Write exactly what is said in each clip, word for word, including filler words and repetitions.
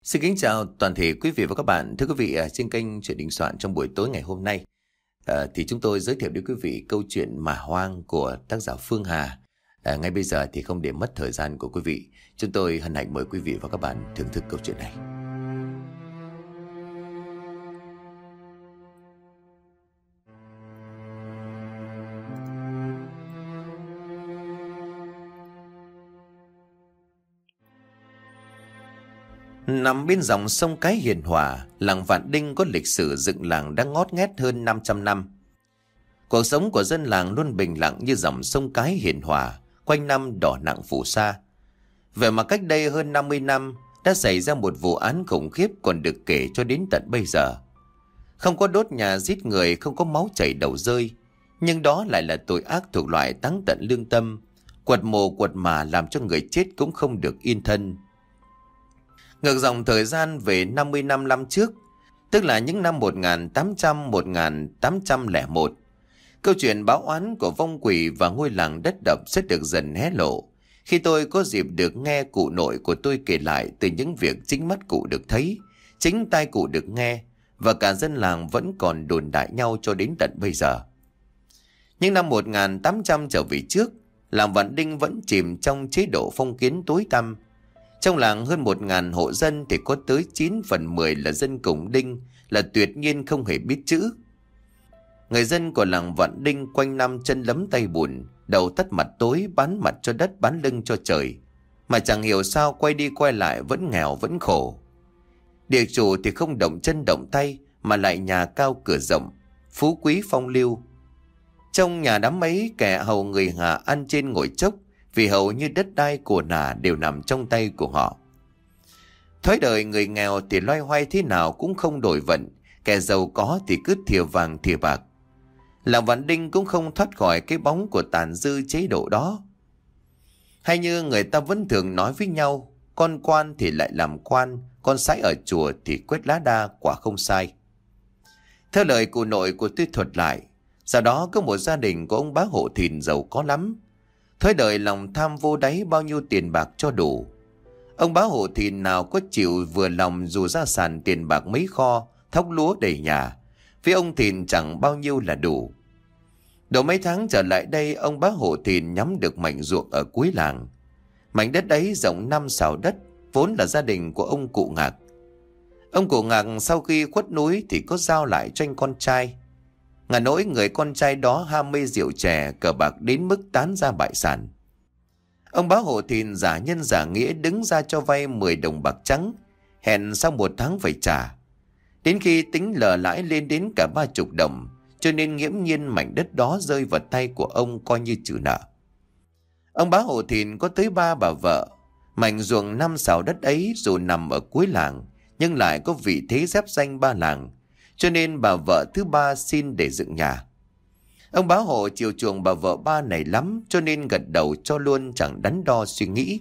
Xin kính chào toàn thể quý vị và các bạn. Thưa quý vị, à, trên kênh Chuyện Đình Soạn trong buổi tối ngày hôm nay, à, thì chúng tôi giới thiệu đến quý vị câu chuyện Mả Hoang của tác giả Phương Hà. À, ngay bây giờ thì không để mất thời gian của quý vị, chúng tôi hân hạnh mời quý vị và các bạn thưởng thức câu chuyện này. Nằm bên dòng sông Cái hiền hòa, làng Vạn Đinh có lịch sử dựng làng đã ngót nghét hơn năm trăm năm. Cuộc sống của dân làng luôn bình lặng như dòng sông Cái hiền hòa, quanh năm đỏ nặng phù sa. Vậy mà cách đây hơn năm mươi năm đã xảy ra một vụ án khủng khiếp còn được kể cho đến tận bây giờ. Không có đốt nhà giết người, không có máu chảy đầu rơi, nhưng đó lại là tội ác thuộc loại táng tận lương tâm, quật mồ quật mả làm cho người chết cũng không được yên thân. Ngược dòng thời gian về năm mươi năm năm trước, tức là những năm một nghìn tám trăm đến một nghìn tám trăm lẻ một, câu chuyện báo oán của vong quỷ và ngôi làng đất đập sẽ được dần hé lộ khi tôi có dịp được nghe cụ nội của tôi kể lại từ những việc chính mắt cụ được thấy, chính tai cụ được nghe, và cả dân làng vẫn còn đồn đại nhau cho đến tận bây giờ. Những năm một nghìn tám trăm trở về trước, làng Vạn Đinh vẫn chìm trong chế độ phong kiến tối tăm. Trong làng hơn một nghìn hộ dân thì có tới chín phần mười là dân Củng Đinh, là tuyệt nhiên không hề biết chữ. Người dân của làng Vạn Đinh quanh năm chân lấm tay bùn, đầu tắt mặt tối, bán mặt cho đất bán lưng cho trời. Mà chẳng hiểu sao quay đi quay lại vẫn nghèo vẫn khổ. Địa chủ thì không động chân động tay mà lại nhà cao cửa rộng, phú quý phong lưu. Trong nhà đám ấy kẻ hầu người Hà ăn trên ngồi chốc, vì hầu như đất đai của nà đều nằm trong tay của họ. Thói đời người nghèo thì loay hoay thế nào cũng không đổi vận, kẻ giàu có thì cứ thìa vàng thìa bạc. Làng Vạn Đinh cũng không thoát khỏi cái bóng của tàn dư chế độ đó. Hay như người ta vẫn thường nói với nhau, con quan thì lại làm quan, con sái ở chùa thì quét lá đa, quả không sai. Theo lời cụ nội của tôi thuật lại, sau đó có một gia đình của ông bá Hộ Thìn giàu có lắm. Thói đời lòng tham vô đáy, bao nhiêu tiền bạc cho đủ. Ông bá Hộ Thìn nào có chịu vừa lòng dù gia sản tiền bạc mấy kho, thóc lúa đầy nhà. Với ông Thìn chẳng bao nhiêu là đủ. Độ mấy tháng trở lại đây, ông bá Hộ Thìn nhắm được mảnh ruộng ở cuối làng. Mảnh đất ấy rộng năm sào đất, vốn là gia đình của ông cụ Ngạc. Ông cụ Ngạc sau khi khuất núi thì có giao lại cho anh con trai. Ngà nỗi người con trai đó ham mê rượu chè, cờ bạc đến mức tán ra bại sản. Ông bá Hộ Thìn giả nhân giả nghĩa đứng ra cho vay mười đồng bạc trắng, hẹn sau một tháng phải trả. Đến khi tính lờ lãi lên đến cả ba chục đồng, cho nên nghiễm nhiên mảnh đất đó rơi vào tay của ông coi như trừ nợ. Ông bá Hộ Thìn có tới ba bà vợ. Mảnh ruộng năm sào đất ấy dù nằm ở cuối làng, nhưng lại có vị thế giáp danh ba làng, cho nên bà vợ thứ ba xin để dựng nhà. Ông bá Hộ chiều chuộng bà vợ ba này lắm, cho nên gật đầu cho luôn, chẳng đắn đo suy nghĩ.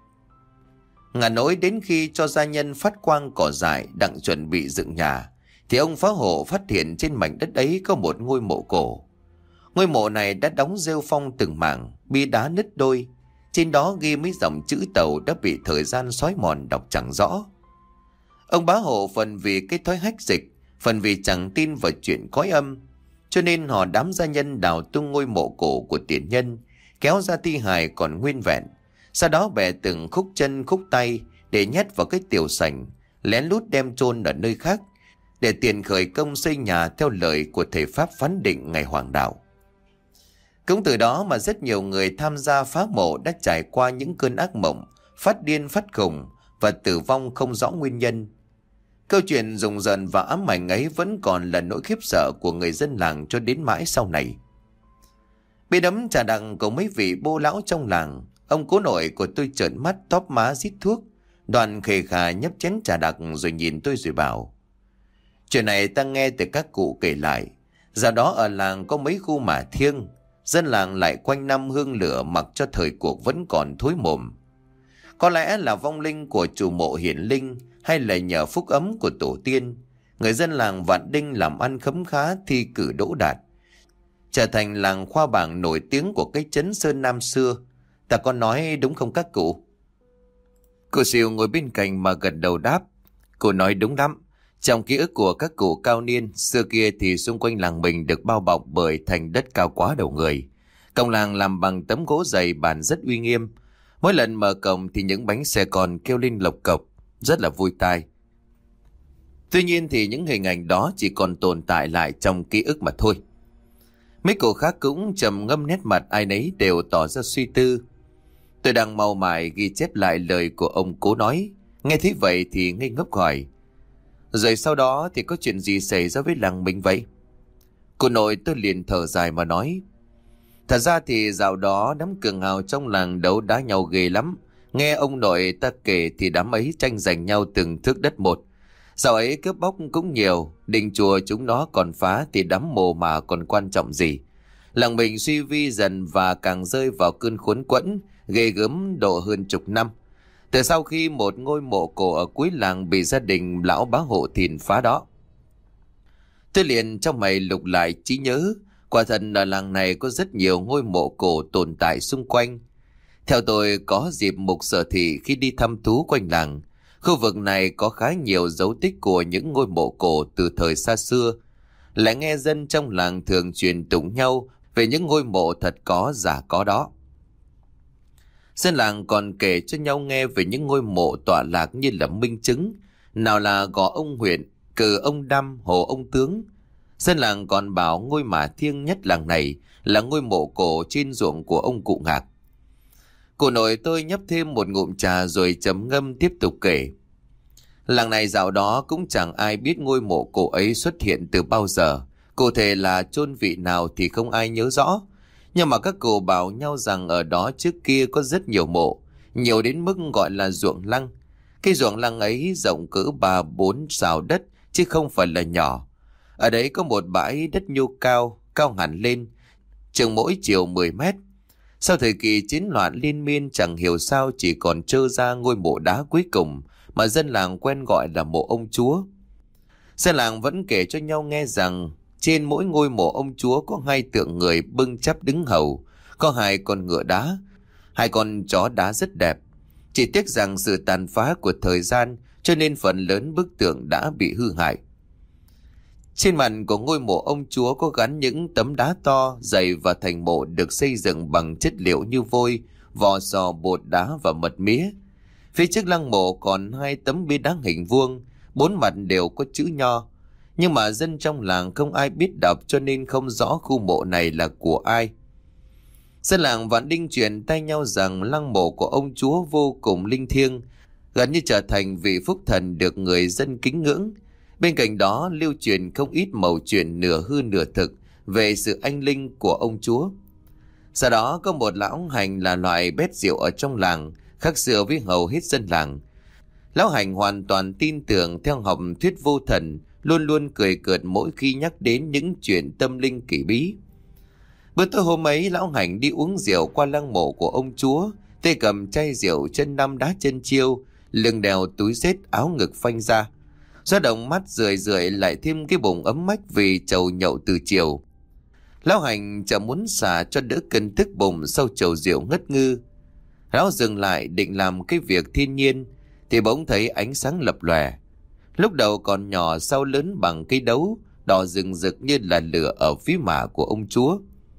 Ngà nỗi đến khi cho gia nhân phát quang cỏ dại đặng chuẩn bị dựng nhà, thì ông phá hộ phát hiện trên mảnh đất ấy có một ngôi mộ cổ. Ngôi mộ này đã đóng rêu phong từng mảng, bi đá nứt đôi. Trên đó ghi mấy dòng chữ Tàu đã bị thời gian xói mòn đọc chẳng rõ. Ông bá Hộ phần vì cái thói hách dịch, phần vì chẳng tin vào chuyện cõi âm, cho nên họ đám gia nhân đào tung ngôi mộ cổ của tiền nhân, kéo ra thi hài còn nguyên vẹn, sau đó bẻ từng khúc chân khúc tay để nhét vào cái tiểu sành, lén lút đem chôn ở nơi khác, để tiền khởi công xây nhà theo lời của thầy Pháp phán định ngày hoàng đạo. Cũng từ đó mà rất nhiều người tham gia phá mộ đã trải qua những cơn ác mộng, phát điên phát khùng và tử vong không rõ nguyên nhân. Câu chuyện rùng rợn và ám ảnh ấy vẫn còn là nỗi khiếp sợ của người dân làng cho đến mãi sau này. Bê đấm trà đặng của mấy vị bô lão trong làng, ông cố nội của tôi trợn mắt tóp má rít thuốc, đoàn khề khà nhấp chén trà đặc rồi nhìn tôi rồi bảo: chuyện này ta nghe từ các cụ kể lại. Giờ đó ở làng có mấy khu mả thiêng, dân làng lại quanh năm hương lửa mặc cho thời cuộc vẫn còn thối mồm. Có lẽ là vong linh của chủ mộ hiển linh, hay là nhờ phúc ấm của tổ tiên, người dân làng Vạn Đinh làm ăn khấm khá, thi cử đỗ đạt, trở thành làng khoa bảng nổi tiếng của cái trấn Sơn Nam xưa. Ta có nói đúng không các cụ? Cụ Sìu ngồi bên cạnh mà gật đầu đáp: Cô nói đúng lắm. Trong ký ức của các cụ cao niên, xưa kia thì xung quanh làng mình được bao bọc bởi thành đất cao quá đầu người. Cổng làng làm bằng tấm gỗ dày bản rất uy nghiêm. Mỗi lần mở cổng thì những bánh xe con kêu lên lộc cộc, rất là vui tai. Tuy nhiên thì những hình ảnh đó chỉ còn tồn tại lại trong ký ức mà thôi. Mấy cụ khác cũng trầm ngâm, nét mặt ai nấy đều tỏ ra suy tư. Tôi đang mau mải ghi chép lại lời của ông cố nói. Nghe thấy vậy thì ngây ngốc hỏi: rồi sau đó thì có chuyện gì xảy ra với làng mình vậy? Cô nội tôi liền thở dài mà nói: thật ra thì dạo đó đám cường hào trong làng đấu đá nhau ghê lắm. Nghe ông nội ta kể thì đám ấy tranh giành nhau từng thước đất một. Dạo ấy cướp bóc cũng nhiều, đình chùa chúng nó còn phá thì đám mồ mà còn quan trọng gì. Làng mình suy vi dần và càng rơi vào cơn khốn quẫn ghê gớm độ hơn chục năm. Từ sau khi một ngôi mộ cổ ở cuối làng bị gia đình lão bá hộ thìn phá đó. Tôi liền trong mày lục lại trí nhớ. Quả thật ở làng này có rất nhiều ngôi mộ cổ tồn tại xung quanh. Theo tôi có dịp mục sở thị khi đi thăm thú quanh làng, khu vực này có khá nhiều dấu tích của những ngôi mộ cổ từ thời xa xưa. Lại nghe dân trong làng thường truyền tụng nhau về những ngôi mộ thật có giả có đó. Dân làng còn kể cho nhau nghe về những ngôi mộ tọa lạc như là minh chứng. Nào là gò ông huyện, cờ ông đăm, hồ ông tướng. Dân làng còn bảo ngôi mả thiêng nhất làng này là ngôi mộ cổ trên ruộng của ông cụ Ngạc. Cụ nội tôi nhấp thêm một ngụm trà rồi trầm ngâm tiếp tục kể. Làng này dạo đó cũng chẳng ai biết ngôi mộ cổ ấy xuất hiện từ bao giờ. Cụ thể là chôn vị nào thì không ai nhớ rõ. Nhưng mà các cụ bảo nhau rằng ở đó trước kia có rất nhiều mộ, nhiều đến mức gọi là ruộng lăng. Cái ruộng lăng ấy rộng cỡ ba bốn sào đất chứ không phải là nhỏ. Ở đấy có một bãi đất nhô cao, cao hẳn lên, chừng mỗi chiều mười mét. Sau thời kỳ chiến loạn liên miên chẳng hiểu sao chỉ còn trơ ra ngôi mộ đá cuối cùng mà dân làng quen gọi là mộ ông chúa. Dân làng vẫn kể cho nhau nghe rằng trên mỗi ngôi mộ ông chúa có hai tượng người bưng chắp đứng hầu, có hai con ngựa đá, hai con chó đá rất đẹp. Chỉ tiếc rằng sự tàn phá của thời gian cho nên phần lớn bức tượng đã bị hư hại. Trên mặt của ngôi mộ ông chúa có gắn những tấm đá to, dày và thành mộ được xây dựng bằng chất liệu như vôi, vỏ sò, bột đá và mật mía. Phía trước lăng mộ còn hai tấm bia đá hình vuông, bốn mặt đều có chữ nho. Nhưng mà dân trong làng không ai biết đọc cho nên không rõ khu mộ này là của ai. Dân làng Vạn Đinh truyền tay nhau rằng lăng mộ của ông chúa vô cùng linh thiêng, gần như trở thành vị phúc thần được người dân kính ngưỡng. Bên cạnh đó lưu truyền không ít mẩu chuyện nửa hư nửa thực về sự anh linh của ông chúa. Sau đó có một lão hành là loại bét rượu ở trong làng, khác xưa với hầu hết dân làng. Lão hành hoàn toàn tin tưởng theo học thuyết vô thần, luôn luôn cười cợt mỗi khi nhắc đến những chuyện tâm linh kỳ bí. Bữa tối hôm ấy, lão hành đi uống rượu qua lăng mộ của ông chúa, tay cầm chai rượu, chân năm đá chân chiêu, lưng đeo túi xết, áo ngực phanh ra. Gió động mắt rười rượi lại thêm cái bụng ấm mách vì chầu nhậu từ chiều. Lão hành chẳng muốn xả cho đỡ cơn tức bụng sau chầu rượu ngất ngư. Lão dừng lại định làm cái việc thiên nhiên thì bỗng thấy ánh sáng lập lòe. Lúc đầu còn nhỏ, sau lớn bằng cây đấu, đỏ rừng rực như là lửa ở phía mả của ông chúa.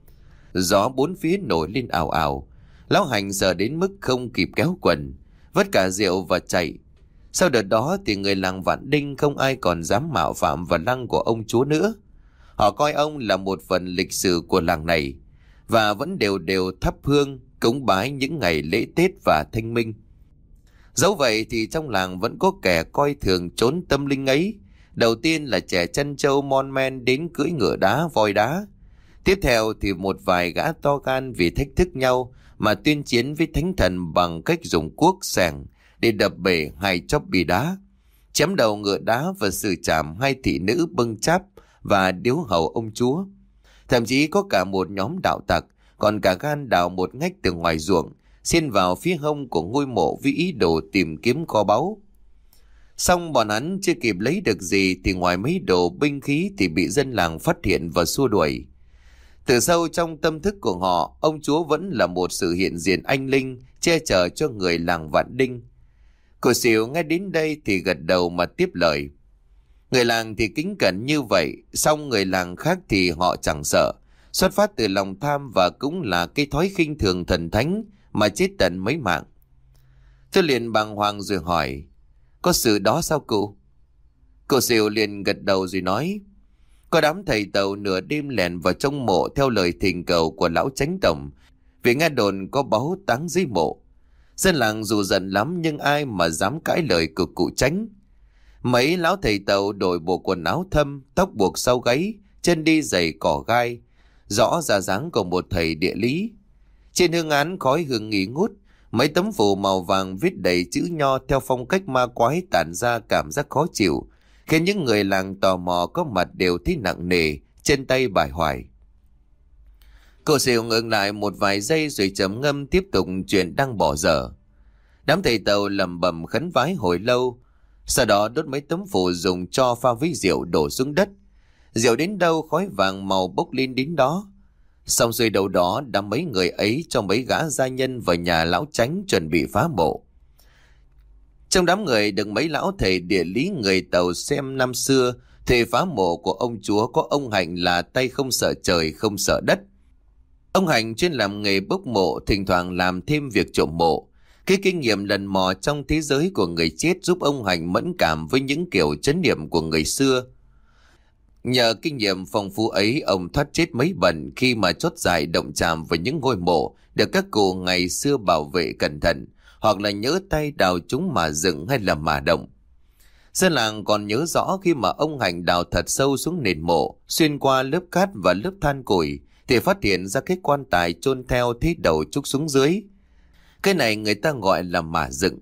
Gió bốn phía nổi lên ào ào. Lão hành sợ đến mức không kịp kéo quần, vất cả rượu và chạy. Sau đợt đó thì người làng Vạn Đinh không ai còn dám mạo phạm vào lăng của ông chúa nữa. Họ coi ông là một phần lịch sử của làng này và vẫn đều đều thắp hương cúng bái những ngày lễ Tết và Thanh Minh. Dẫu vậy thì trong làng vẫn có kẻ coi thường chốn tâm linh ấy. Đầu tiên là trẻ chăn trâu mon men đến cưỡi ngựa đá, voi đá. Tiếp theo thì một vài gã to gan vì thách thức nhau mà tuyên chiến với thánh thần bằng cách dùng cuốc xẻng để đập bể hai chóp bì đá, chém đầu ngựa đá và xử trảm hai thị nữ bưng cháp và điếu hầu ông chúa. Thậm chí có cả một nhóm đạo tặc còn cả gan đào một ngách từ ngoài ruộng xiên vào phía hông của ngôi mộ với ý đồ tìm kiếm kho báu. Xong bọn hắn chưa kịp lấy được gì thì ngoài mấy đồ binh khí thì bị dân làng phát hiện và xua đuổi. Từ sâu trong tâm thức của họ, ông chúa vẫn là một sự hiện diện anh linh che chở cho người làng Vạn Đinh. Cô xỉu nghe đến đây thì gật đầu mà tiếp lời. Người làng thì kính cẩn như vậy, song người làng khác thì họ chẳng sợ. Xuất phát từ lòng tham và cũng là cái thói khinh thường thần thánh mà chết tận mấy mạng. Tôi liền bàng hoàng rồi hỏi, có sự đó sao cụ? Cô xỉu liền gật đầu rồi nói, có đám thầy tàu nửa đêm lẻn vào trong mộ theo lời thỉnh cầu của lão chánh tổng, vì nghe đồn có báu táng dưới mộ. Dân làng dù giận lắm nhưng ai mà dám cãi lời của cụ chánh. Mấy lão thầy tàu đổi bộ quần áo thâm, tóc buộc sau gáy, chân đi giày cỏ gai, rõ ra dáng của một thầy địa lý. Trên hương án khói hương nghi ngút, mấy tấm phù màu vàng viết đầy chữ nho theo phong cách ma quái tản ra cảm giác khó chịu, khiến những người làng tò mò có mặt đều thấy nặng nề, chân tay bải hoài. Cô xỉu ngừng lại một vài giây rồi trầm ngâm tiếp tục chuyện đang bỏ dở. Đám thầy tàu lẩm bẩm khấn vái hồi lâu, sau đó đốt mấy tấm phù dùng cho pha với rượu đổ xuống đất. Rượu đến đâu khói vàng màu bốc lên đến đó. Xong rồi đầu đó đám mấy người ấy cho mấy gã gia nhân vào nhà lão chánh chuẩn bị phá mộ. Trong đám người được mấy lão thầy địa lý người Tàu xem năm xưa thì phá mộ của ông chúa có ông Hạnh là tay không sợ trời không sợ đất. Ông Hạnh chuyên làm nghề bốc mộ, thỉnh thoảng làm thêm việc trộm mộ. Cái kinh nghiệm lần mò trong thế giới của người chết giúp ông Hạnh mẫn cảm với những kiểu chấn niệm của người xưa. Nhờ kinh nghiệm phong phú ấy, ông thoát chết mấy bận khi mà chót dài động chạm vào những ngôi mộ được các cụ ngày xưa bảo vệ cẩn thận, hoặc là nhớ tay đào chúng mà dựng hay là mà động. Dân làng còn nhớ rõ khi mà ông Hạnh đào thật sâu xuống nền mộ, xuyên qua lớp cát và lớp than củi, thì phát hiện ra cái quan tài chôn theo thế đầu trúc xuống dưới. Cái này người ta gọi là mả dựng.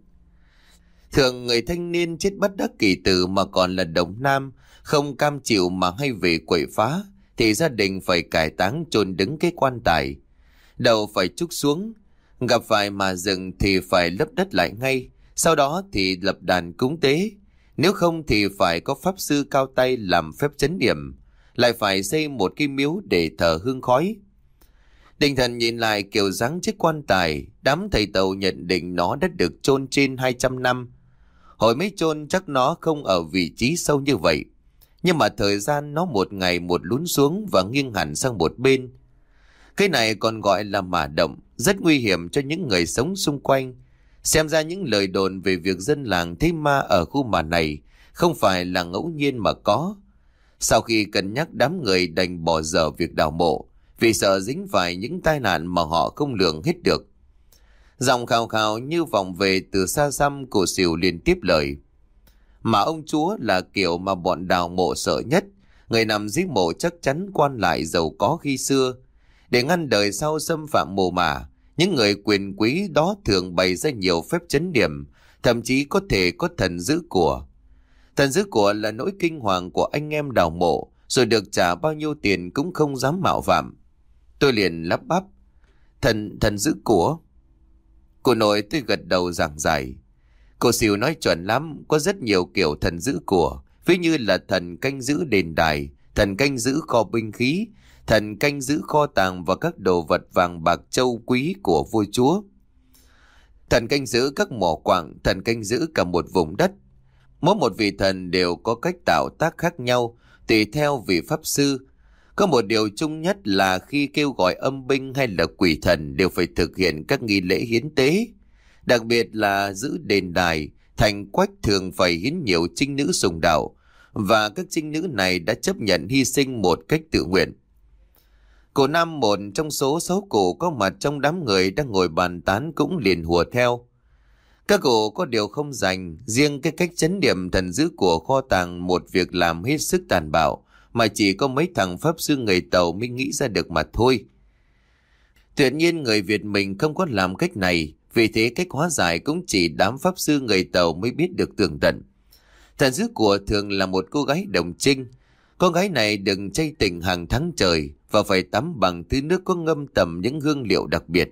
Thường người thanh niên chết bất đắc kỳ tử mà còn là đồng nam, không cam chịu mà hay về quậy phá, thì gia đình phải cải táng chôn đứng cái quan tài. Đầu phải trúc xuống, gặp phải mả dựng thì phải lấp đất lại ngay, sau đó thì lập đàn cúng tế. Nếu không thì phải có pháp sư cao tay làm phép trấn điểm, lại phải xây một cái miếu để thờ hương khói. Định thần nhìn lại kiểu dáng chiếc quan tài, đám thầy Tàu nhận định nó đã được chôn trên hai trăm năm. Hồi mới chôn chắc nó không ở vị trí sâu như vậy, nhưng mà thời gian nó một ngày một lún xuống và nghiêng hẳn sang một bên. Cái này còn gọi là mả động, rất nguy hiểm cho những người sống xung quanh. Xem ra những lời đồn về việc dân làng thấy ma ở khu mả này không phải là ngẫu nhiên mà có. Sau khi cân nhắc, đám người đành bỏ dở việc đào mộ, vì sợ dính phải những tai nạn mà họ không lường hết được. Giọng khào khào như vọng về từ xa xăm, cô xỉu liền tiếp lời. Mà ông chúa là kiểu mà bọn đào mộ sợ nhất. Người nằm dưới mộ chắc chắn quan lại giàu có khi xưa. Để ngăn đời sau xâm phạm mồ mả, những người quyền quý đó thường bày ra nhiều phép trấn điểm, thậm chí có thể có thần giữ của. Thần giữ của là nỗi kinh hoàng của anh em đào mộ, rồi được trả bao nhiêu tiền cũng không dám mạo phạm. Tôi liền lắp bắp. Thần, thần giữ của. Cô nội tôi gật đầu giảng giải. Cô xỉu nói chuẩn lắm, có rất nhiều kiểu thần giữ của, ví như là thần canh giữ đền đài, thần canh giữ kho binh khí, thần canh giữ kho tàng và các đồ vật vàng bạc châu quý của vua chúa, thần canh giữ các mỏ quặng, thần canh giữ cả một vùng đất. Mỗi một vị thần đều có cách tạo tác khác nhau, tùy theo vị pháp sư. Có một điều chung nhất là khi kêu gọi âm binh hay là quỷ thần đều phải thực hiện các nghi lễ hiến tế. Đặc biệt là giữ đền đài, thành quách thường phải hiến nhiều trinh nữ sùng đạo, và các trinh nữ này đã chấp nhận hy sinh một cách tự nguyện. Cụ Nam, một trong số sáu cụ có mặt trong đám người đang ngồi bàn tán, cũng liền hùa theo. Các cụ có điều không dành, riêng cái cách trấn điểm thần giữ của kho tàng một việc làm hết sức tàn bạo, mà chỉ có mấy thằng pháp sư người Tàu mới nghĩ ra được mà thôi. Tuyệt nhiên người Việt mình không có làm cách này, vì thế cách hóa giải cũng chỉ đám pháp sư người Tàu mới biết được tường tận. Thần giữ của thường là một cô gái đồng trinh. Cô gái này đừng chay tình hàng tháng trời và phải tắm bằng thứ nước có ngâm tầm những hương liệu đặc biệt.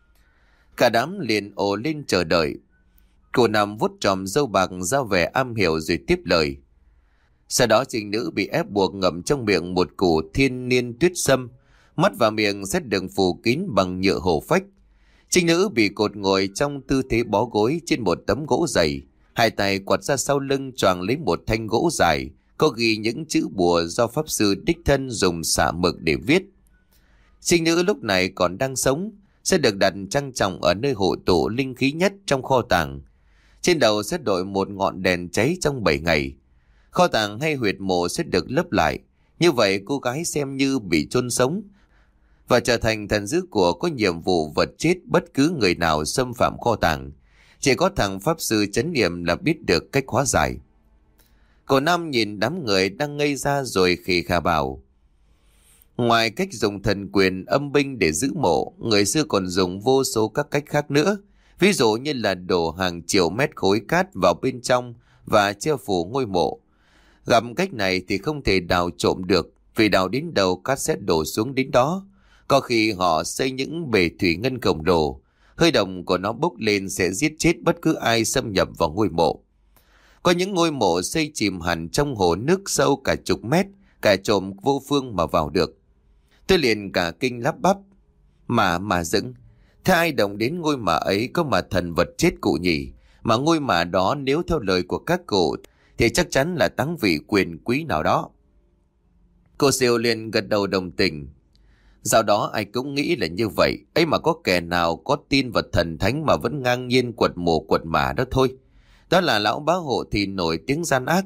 Cả đám liền ồ lên chờ đợi. Cô Năm vuốt tròm râu bạc ra vẻ am hiểu rồi tiếp lời. Sau đó trinh nữ bị ép buộc ngậm trong miệng một củ thiên niên tuyết sâm, mắt và miệng sẽ được phủ kín bằng nhựa hổ phách. Trinh nữ bị cột ngồi trong tư thế bó gối trên một tấm gỗ dày, Hai tay quạt ra sau lưng choàng lấy một thanh gỗ dài, có ghi những chữ bùa do pháp sư đích thân dùng xả mực để viết. Sinh nữ lúc này còn đang sống, sẽ được đặt trang trọng ở nơi hộ tụ linh khí nhất trong kho tàng. Trên đầu sẽ đội một ngọn đèn cháy trong bảy ngày. Kho tàng hay huyệt mộ sẽ được lấp lại. Như vậy cô gái xem như bị chôn sống và trở thành thần giữ của có nhiệm vụ vật chết bất cứ người nào xâm phạm kho tàng. Chỉ có thằng pháp sư chấn niệm là biết được cách hóa giải. Cậu Năm nhìn đám người đang ngây ra rồi khì khà bảo: ngoài cách dùng thần quyền âm binh để giữ mộ, người xưa còn dùng vô số các cách khác nữa. Ví dụ như là đổ hàng triệu mét khối cát vào bên trong và che phủ ngôi mộ. Gặp cách này thì không thể đào trộm được, vì đào đến đâu cát sẽ đổ xuống đến đó. Có khi họ xây những bể thủy ngân khổng lồ, hơi động của nó bốc lên sẽ giết chết bất cứ ai xâm nhập vào ngôi mộ. Có những ngôi mộ xây chìm hẳn trong hồ nước sâu cả chục mét, cả trộm vô phương mà vào được. Tôi liền cả kinh lắp bắp: Mà mà dựng, thế ai động đến ngôi mả ấy có mà thần vật chết cụ nhỉ? Mà ngôi mả đó nếu theo lời của các cụ thì chắc chắn là táng vị quyền quý nào đó. Cô Siêu liền gật đầu đồng tình: Dạo đó ai cũng nghĩ là như vậy, ấy mà có kẻ nào có tin vào thần thánh mà vẫn ngang nhiên quật mộ quật mả đó thôi. Đó là lão bá hộ thì nổi tiếng gian ác.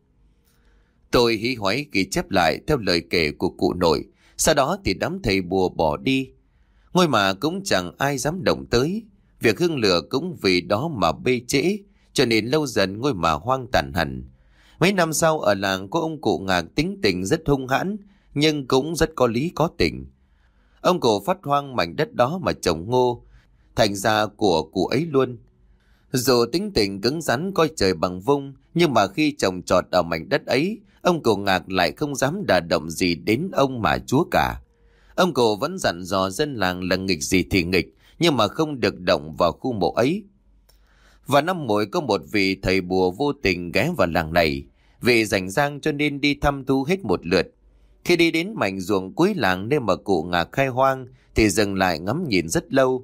Tôi hí hoáy ghi chép lại theo lời kể của cụ nội. Sau đó thì đám thầy bùa bỏ đi. Ngôi mả cũng chẳng ai dám động tới. Việc hương lửa cũng vì đó mà bê trễ, cho nên lâu dần ngôi mả hoang tàn hẳn. Mấy năm sau ở làng có ông cụ Ngạc tính tình rất hung hãn, nhưng cũng rất có lý có tình. Ông cụ phát hoang mảnh đất đó mà trồng ngô, thành ra của cụ ấy luôn. Dù tính tình cứng rắn coi trời bằng vung, nhưng mà khi trồng trọt ở mảnh đất ấy, ông cụ Ngạc lại không dám đả động gì đến ông mà chúa cả. Ông cụ vẫn dặn dò dân làng là nghịch gì thì nghịch, nhưng mà không được động vào khu mộ ấy. Và năm mỗi có một vị thầy bùa vô tình ghé vào làng này, vì rảnh rang cho nên đi thăm thu hết một lượt. Khi đi đến mảnh ruộng cuối làng nơi mà cụ Ngạc khai hoang thì dừng lại ngắm nhìn rất lâu.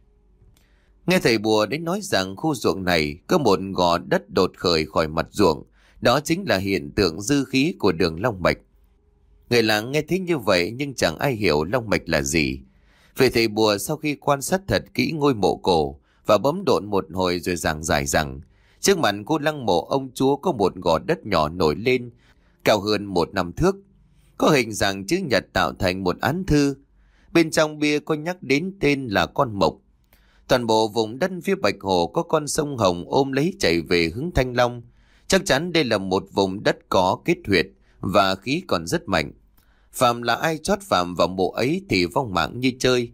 Nghe thầy bùa đến nói rằng khu ruộng này có một gò đất đột khởi khỏi mặt ruộng, đó chính là hiện tượng dư khí của đường long mạch. Người làng nghe thấy như vậy nhưng chẳng ai hiểu long mạch là gì. Vị thầy bùa sau khi quan sát thật kỹ ngôi mộ cổ và bấm độn một hồi rồi giảng giải rằng trước mặt khu lăng mộ ông chúa có một gò đất nhỏ nổi lên, cao hơn một năm thước, có hình dạng chữ nhật tạo thành một án thư. Bên trong bia có nhắc đến tên là con mộc. Toàn bộ vùng đất phía Bạch Hồ có con sông Hồng ôm lấy chảy về hướng Thanh Long. Chắc chắn đây là một vùng đất có kết huyệt và khí còn rất mạnh. Phạm là ai chót phạm vào mộ ấy thì vong mạng như chơi.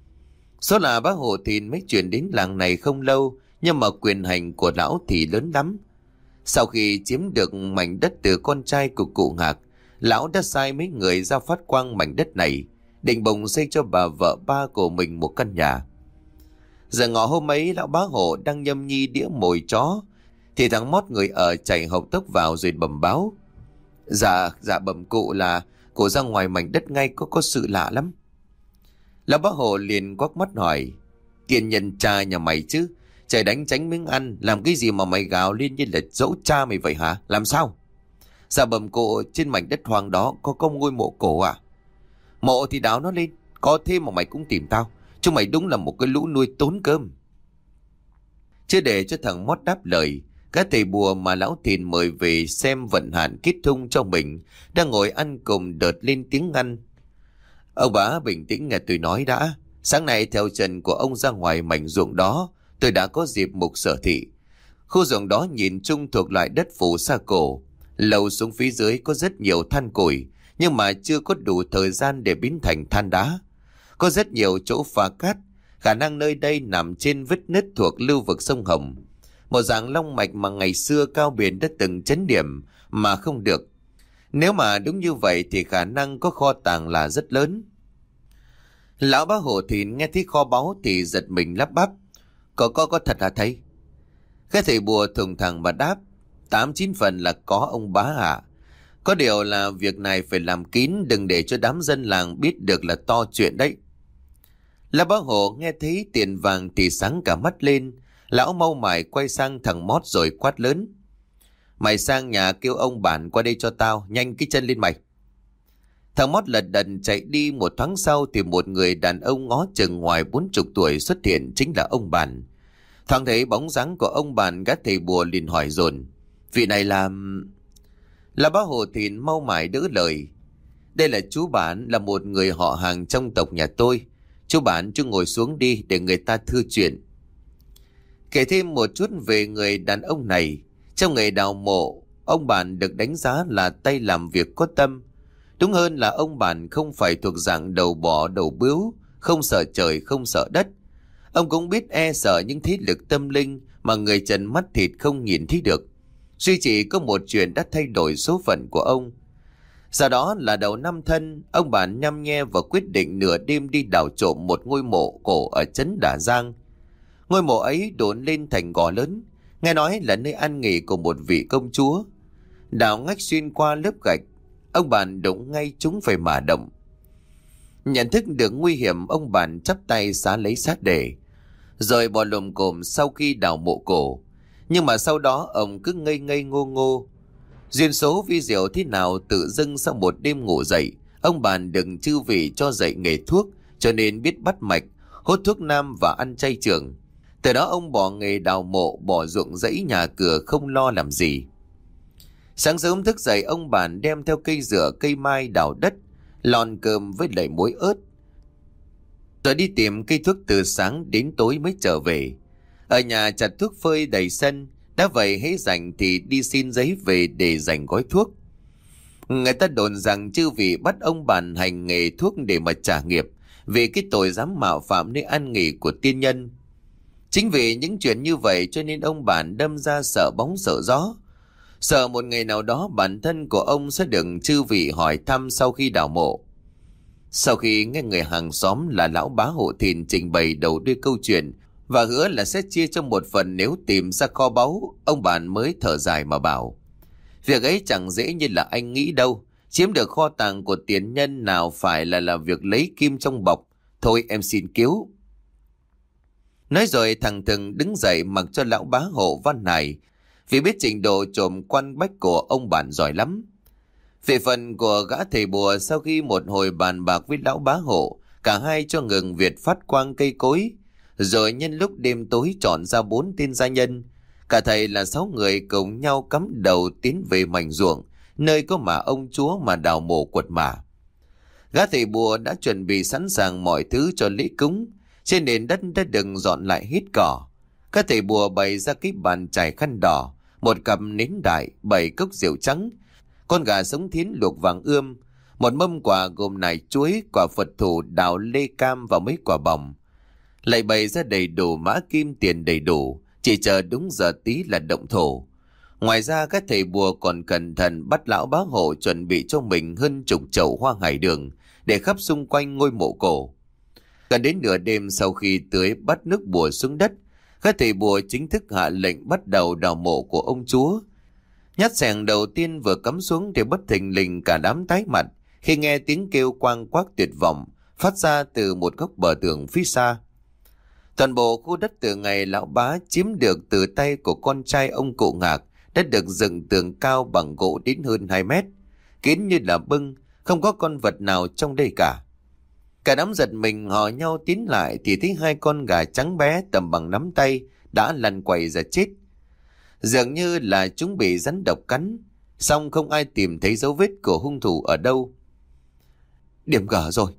Số là bác Hồ Thìn mới chuyển đến làng này không lâu, nhưng mà quyền hành của lão thì lớn lắm. Sau khi chiếm được mảnh đất từ con trai của cụ Ngạc, lão đã sai mấy người ra phát quang mảnh đất này, định bồng xây cho bà vợ ba của mình một căn nhà. Giờ ngọ hôm ấy, lão bá hộ đang nhâm nhi đĩa mồi chó thì thằng mót người ở chạy hộc tốc vào rồi bẩm báo: Dạ, dạ bẩm cụ là cụ ra ngoài mảnh đất ngay có có sự lạ lắm. Lão bá hộ liền quắc mắt hỏi: Tiền nhân cha nhà mày chứ, trời đánh tránh miếng ăn, làm cái gì mà mày gào lên như là dỗ cha mày vậy hả? Làm sao? Dạ bẩm cụ, trên mảnh đất hoang đó có công ngôi mộ cổ à? Mộ thì đào nó lên, có thế mà mày cũng tìm tao. Chúng mày đúng là một cái lũ nuôi tốn cơm. Chưa để cho thằng mót đáp lời, các thầy bùa mà lão Thìn mời về xem vận hạn kết thung cho mình đang ngồi ăn cùng đợt lên tiếng ngăn. Ông bá bình tĩnh nghe tôi nói đã. Sáng nay theo trần của ông ra ngoài mảnh ruộng đó, tôi đã có dịp mục sở thị. Khu ruộng đó nhìn chung thuộc loại đất phù sa cổ. Lầu xuống phía dưới có rất nhiều than củi, nhưng mà chưa có đủ thời gian để biến thành than đá. Có rất nhiều chỗ phá cát, khả năng nơi đây nằm trên vết nứt thuộc lưu vực sông Hồng. Một dạng long mạch mà ngày xưa Cao Biển đã từng chấn điểm mà không được. Nếu mà đúng như vậy thì khả năng có kho tàng là rất lớn. Lão bá Hồ Thìn nghe thấy kho báu thì giật mình lắp bắp: Có có có thật hả thầy? Cái thầy bùa thùng thẳng mà đáp: Tám chín phần là có ông bá ạ. Có điều là việc này phải làm kín, đừng để cho đám dân làng biết được là to chuyện đấy. Lão bá Hồ nghe thấy tiền vàng thì sáng cả mắt lên. Lão mau mải quay sang thằng Mót rồi quát lớn: Mày sang nhà kêu ông bản qua đây cho tao, nhanh cái chân lên mày. Thằng Mót lật đật chạy đi. Một thoáng sau thì một người đàn ông ngó chừng ngoài bốn chục tuổi xuất hiện, chính là ông bản. Thoáng thấy bóng dáng của ông bản, gã thầy bùa liền hỏi dồn: Vị này là... Là bá Hồ Thìn mau mải đỡ lời: Đây là chú bản, là một người họ hàng trong tộc nhà tôi. Chú bản chú ngồi xuống đi để người ta thưa chuyện. Kể thêm một chút về người đàn ông này. Trong nghề đào mộ, ông bản được đánh giá là tay làm việc có tâm. Đúng hơn là ông bản không phải thuộc dạng đầu bò đầu bướu, không sợ trời không sợ đất. Ông cũng biết e sợ những thế lực tâm linh mà người trần mắt thịt không nhìn thấy được. Duy chỉ có một chuyện đã thay đổi số phận của ông. Sau đó là đầu năm Thân, ông bản nhăm nhe và quyết định nửa đêm đi đào trộm một ngôi mộ cổ ở trấn Đà Giang. Ngôi mộ ấy đốn lên thành gò lớn, nghe nói là nơi an nghỉ của một vị công chúa. Đào ngách xuyên qua lớp gạch, ông bản đụng ngay chúng phải mà động. Nhận thức được nguy hiểm, ông bản chắp tay xá lấy sát để, rồi bỏ lồm cồm sau khi đào mộ cổ. Nhưng mà sau đó ông cứ ngây ngây ngô ngô. Duyên số vi diệu thế nào, tự dưng sau một đêm ngủ dậy, ông bản đừng chư vị cho dạy nghề thuốc, cho nên biết bắt mạch, hốt thuốc nam và ăn chay trường. Từ đó ông bỏ nghề đào mộ, bỏ ruộng rẫy nhà cửa, không lo làm gì. Sáng sớm thức dậy, ông bản đem theo cây dựa cây mai đào đất, lòn cơm với lại muối ớt, rồi đi tìm cây thuốc từ sáng đến tối mới trở về. Ở nhà chặt thuốc phơi đầy sân, đã vậy hễ rảnh thì đi xin giấy về để dành gói thuốc. Người ta đồn rằng chư vị bắt ông bản hành nghề thuốc để mà trả nghiệp, vì cái tội dám mạo phạm nơi an nghỉ của tiên nhân. Chính vì những chuyện như vậy cho nên ông bản đâm ra sợ bóng sợ gió, sợ một ngày nào đó bản thân của ông sẽ được chư vị hỏi thăm sau khi đào mộ. Sau khi nghe người hàng xóm là lão bá Hộ Thìn trình bày đầu đuôi câu chuyện và hứa là sẽ chia cho một phần nếu tìm ra kho báu, ông bản mới thở dài mà bảo: Việc ấy chẳng dễ như là anh nghĩ đâu. Chiếm được kho tàng của tiền nhân nào phải là là việc lấy kim trong bọc. Thôi em xin cứu. Nói rồi thằng Thừng đứng dậy mặc cho lão bá Hộ văn này, vì biết trình độ trộm quan bách của ông bản giỏi lắm. Về phần của gã thầy bùa, sau khi một hồi bàn bạc với lão bá Hộ, cả hai cho ngừng việc phát quang cây cối, rồi nhân lúc đêm tối chọn ra bốn tên gia nhân. Cả thầy là sáu người cùng nhau cắm đầu tiến về mảnh ruộng, nơi có mả ông chúa mà đào mộ quật mả. Gã thầy bùa đã chuẩn bị sẵn sàng mọi thứ cho lễ cúng. Trên nền đất đã đừng dọn lại hết cỏ. Các thầy bùa bày ra cái bàn trải khăn đỏ, một cặp nến đại, bảy cốc rượu trắng, con gà sống thiến luộc vàng ươm, một mâm quà gồm nải chuối, quả Phật thủ, đào lê cam và mấy quả bòng. Lại bày ra đầy đủ mã kim tiền đầy đủ, chỉ chờ đúng giờ tí là động thổ. Ngoài ra các thầy bùa còn cẩn thận bắt lão bá Hộ chuẩn bị cho mình hơn chục chậu hoa hải đường để khắp xung quanh ngôi mộ cổ. Gần đến nửa đêm, sau khi tưới bắt nước bùa xuống đất, các thầy bùa chính thức hạ lệnh bắt đầu đào mộ của ông chúa. Nhát xẻng đầu tiên vừa cắm xuống thì bất thình lình cả đám tái mặt khi nghe tiếng kêu quang quác tuyệt vọng phát ra từ một góc bờ tường phía xa. Toàn bộ khu đất từ ngày lão bá chiếm được từ tay của con trai ông Cụ Ngạc đã được dựng tường cao bằng gỗ đến hơn hai mét, kín như là bưng, không có con vật nào trong đây cả. Cả đám giật mình hò nhau tiến lại thì thấy hai con gà trắng bé tầm bằng nắm tay đã lăn quay ra chết. Dường như là chúng bị rắn độc cắn, song không ai tìm thấy dấu vết của hung thủ ở đâu. Điểm gở rồi.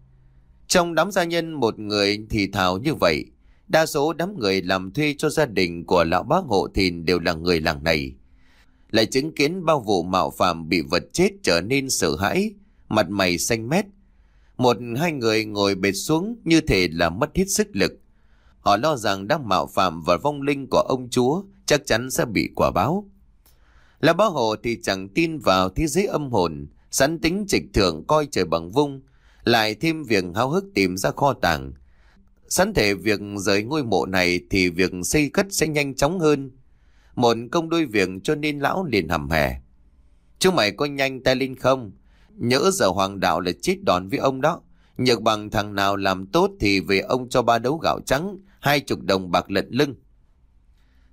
Trong đám gia nhân một người thì thào như vậy. Đa số đám người làm thuê cho gia đình của lão bá Hộ Thìn đều là người làng này. Lại chứng kiến bao vụ mạo phạm bị vật chết trở nên sợ hãi, mặt mày xanh mét. Một hai người ngồi bệt xuống như thể là mất hết sức lực. Họ lo rằng đang mạo phạm vào vong linh của ông chúa chắc chắn sẽ bị quả báo. Lão bá Hộ thì chẳng tin vào thế giới âm hồn, sẵn tính trịch thượng coi trời bằng vung, lại thêm việc háo hức tìm ra kho tàng. Sẵn thể việc rời ngôi mộ này thì việc xây cất sẽ nhanh chóng hơn. Một công đôi việc cho nên lão liền hầm hè: Chúng mày có nhanh tay lên không? Nhỡ giờ hoàng đạo là chết đòn với ông đó. Nhược bằng thằng nào làm tốt thì về ông cho ba đấu gạo trắng, hai chục đồng bạc lận lưng.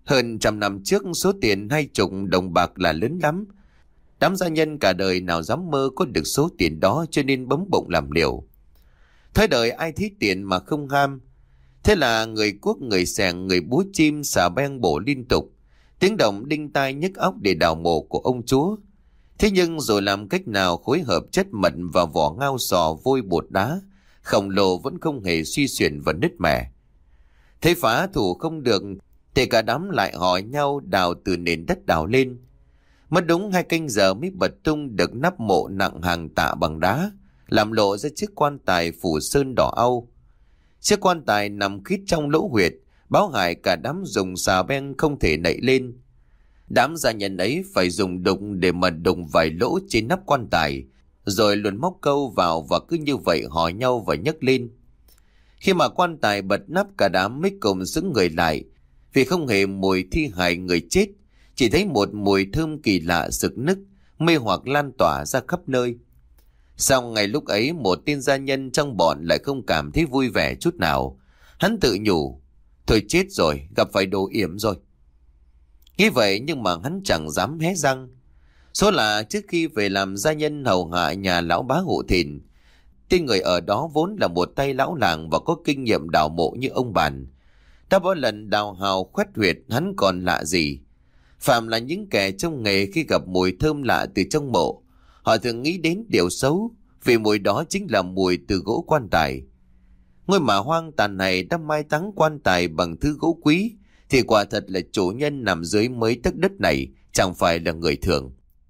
Hơn trăm năm trước số tiền hai chục đồng bạc là lớn lắm. Đám gia nhân cả đời nào dám mơ có được số tiền đó, cho nên bấm bụng làm liều. Thời đời ai thấy tiền mà không ham. Thế là người cuốc, người xẻng, người búa chim xà beng bổ liên tục. Tiếng động đinh tai nhức óc để đào mộ của ông chúa. Thế nhưng rồi làm cách nào phối hợp chất mật và vỏ ngao sò vôi bột đá, khổng lồ vẫn không hề suy xuyển và nứt mẻ. Thế phá thủ không được thì cả đám lại hỏi nhau đào từ nền đất đào lên. Mất đúng hai canh giờ mới bật tung được nắp mộ nặng hàng tạ bằng đá, làm lộ ra chiếc quan tài phủ sơn đỏ au. Chiếc quan tài nằm khít trong lỗ huyệt, báo hại cả đám dùng xà beng không thể nảy lên. Đám gia nhân ấy phải dùng đụng để mà đụng vài lỗ trên nắp quan tài, rồi luồn móc câu vào và cứ như vậy hỏi nhau và nhấc lên. Khi mà quan tài bật nắp, cả đám mới cùng xứng người lại, vì không hề mùi thi hài người chết, chỉ thấy một mùi thơm kỳ lạ sực nức, mê hoặc lan tỏa ra khắp nơi. Sau ngày lúc ấy, một tên gia nhân trong bọn lại không cảm thấy vui vẻ chút nào. Hắn tự nhủ, thôi chết rồi, gặp phải đồ yểm rồi. Nghĩ vậy nhưng mà hắn chẳng dám hé răng. Số là trước khi về làm gia nhân hầu hạ nhà lão bá hộ thìn, tên người ở đó vốn là một tay lão làng và có kinh nghiệm đào mộ như ông bàn. Đã bao lần đào hào khoét huyệt, hắn còn lạ gì. Phạm là những kẻ trong nghề, khi gặp mùi thơm lạ từ trong mộ, họ thường nghĩ đến điều xấu, vì mùi đó chính là mùi từ gỗ quan tài. Ngôi mả hoang tàn này đã mai táng quan tài bằng thứ gỗ quý, thì quả thật là chủ nhân nằm dưới mấy tấc đất này chẳng phải là người thường.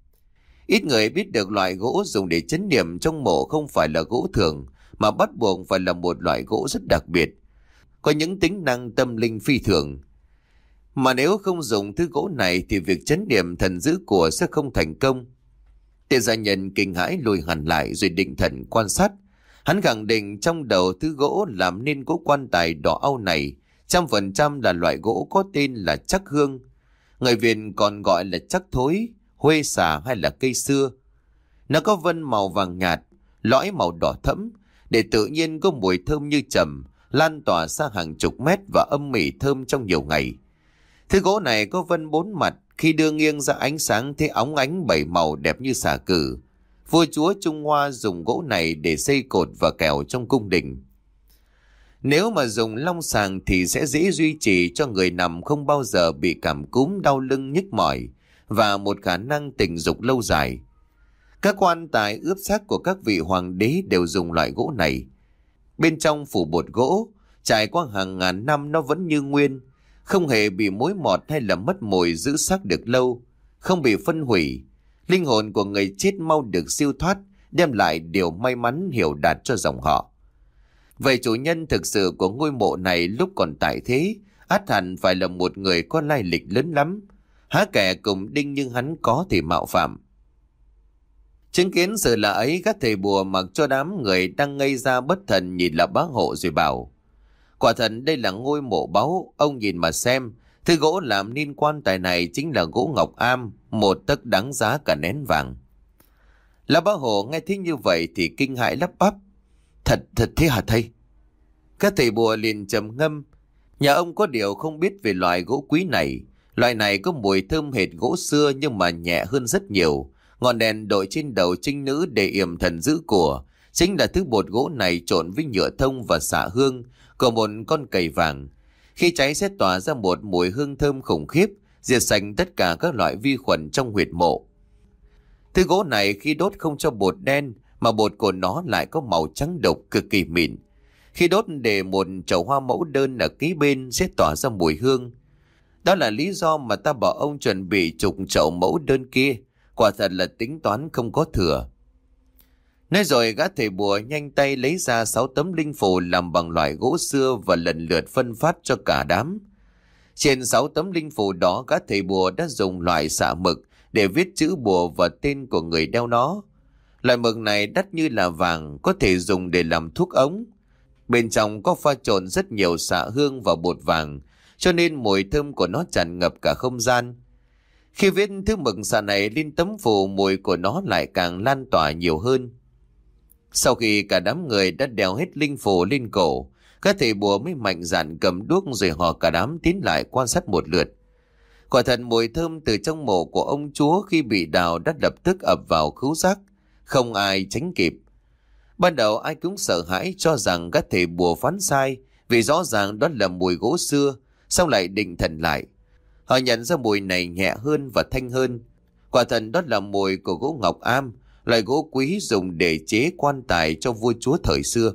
Ít người biết được loại gỗ dùng để trấn niệm trong mộ không phải là gỗ thường, mà bắt buộc phải là một loại gỗ rất đặc biệt, có những tính năng tâm linh phi thường. Mà nếu không dùng thứ gỗ này thì việc trấn niệm thần giữ của sẽ không thành công. Tên gia nhân kinh hãi lùi hẳn lại rồi định thần quan sát. Hắn khẳng định trong đầu thứ gỗ làm nên gỗ quan tài đỏ au này trăm phần trăm là loại gỗ có tên là trắc hương. Người Việt còn gọi là trắc thối, huê xà hay là cây xưa. Nó có vân màu vàng nhạt, lõi màu đỏ thẫm, để tự nhiên có mùi thơm như trầm, lan tỏa xa hàng chục mét và âm mỉ thơm trong nhiều ngày. Thứ gỗ này có vân bốn mặt, khi đưa nghiêng ra ánh sáng thấy óng ánh bảy màu đẹp như xà cừ. Vua chúa Trung Hoa dùng gỗ này để xây cột và kèo trong cung đình. Nếu mà dùng long sàng thì sẽ dễ duy trì cho người nằm không bao giờ bị cảm cúm, đau lưng, nhức mỏi và một khả năng tình dục lâu dài. Các quan tài ướp xác của các vị hoàng đế đều dùng loại gỗ này. Bên trong phủ bột gỗ, trải qua hàng ngàn năm nó vẫn như nguyên, không hề bị mối mọt hay là mất mùi, giữ xác được lâu, không bị phân hủy. Linh hồn của người chết mau được siêu thoát, đem lại điều may mắn hiểu đạt cho dòng họ. Vậy chủ nhân thực sự của ngôi mộ này lúc còn tại thế, ắt hẳn phải là một người có lai lịch lớn lắm. Há kẻ cùng đinh nhưng hắn có thể mạo phạm. Chứng kiến sự lạ ấy, các thầy bùa mặc cho đám người đang ngây ra bất thần nhìn là bá hộ rồi bảo: quả thật đây là ngôi mộ báu, ông nhìn mà xem, thứ gỗ làm nên quan tài này chính là gỗ ngọc am, một tấc đáng giá cả nén vàng. Lão bá hộ nghe thấy như vậy thì kinh hãi lắp bắp: Thật, thật thế hả thầy? Các thầy bùa liền trầm ngâm. Nhà ông có điều không biết về loại gỗ quý này. Loại này có mùi thơm hệt gỗ xưa nhưng mà nhẹ hơn rất nhiều. Ngọn đèn đội trên đầu trinh nữ để yểm thần giữ của chính là thứ bột gỗ này trộn với nhựa thông và xạ hương của một con cầy vàng. Khi cháy sẽ tỏa ra một mùi hương thơm khủng khiếp, diệt sạch tất cả các loại vi khuẩn trong huyệt mộ. Thứ gỗ này khi đốt không cho bột đen, mà bột của nó lại có màu trắng độc cực kỳ mịn. Khi đốt để một chậu hoa mẫu đơn ở kế bên sẽ tỏa ra mùi hương. Đó là lý do mà ta bảo ông chuẩn bị chục chậu mẫu đơn kia. Quả thật là tính toán không có thừa. Nói rồi gã thầy bùa nhanh tay lấy ra sáu tấm linh phù làm bằng loại gỗ xưa và lần lượt phân phát cho cả đám. Trên sáu tấm linh phù đó, gã thầy bùa đã dùng loại xạ mực để viết chữ bùa và tên của người đeo nó. Loại mực này đắt như là vàng, có thể dùng để làm thuốc ống. Bên trong có pha trộn rất nhiều xạ hương và bột vàng, cho nên mùi thơm của nó tràn ngập cả không gian. Khi viết thứ mực xạ này lên tấm phù, mùi của nó lại càng lan tỏa nhiều hơn. Sau khi cả đám người đã đeo hết linh phù lên cổ, các thầy bùa mới mạnh dạn cầm đuốc rồi họ cả đám tiến lại quan sát một lượt. Quả thật mùi thơm từ trong mộ của ông chúa khi bị đào đã lập tức ập vào khứu giác, không ai tránh kịp. Ban đầu ai cũng sợ hãi cho rằng các thầy bùa phán sai, vì rõ ràng đó là mùi gỗ xưa, sau lại định thần lại. Họ nhận ra mùi này nhẹ hơn và thanh hơn. Quả thật đó là mùi của gỗ ngọc am, loại gỗ quý dùng để chế quan tài cho vua chúa thời xưa.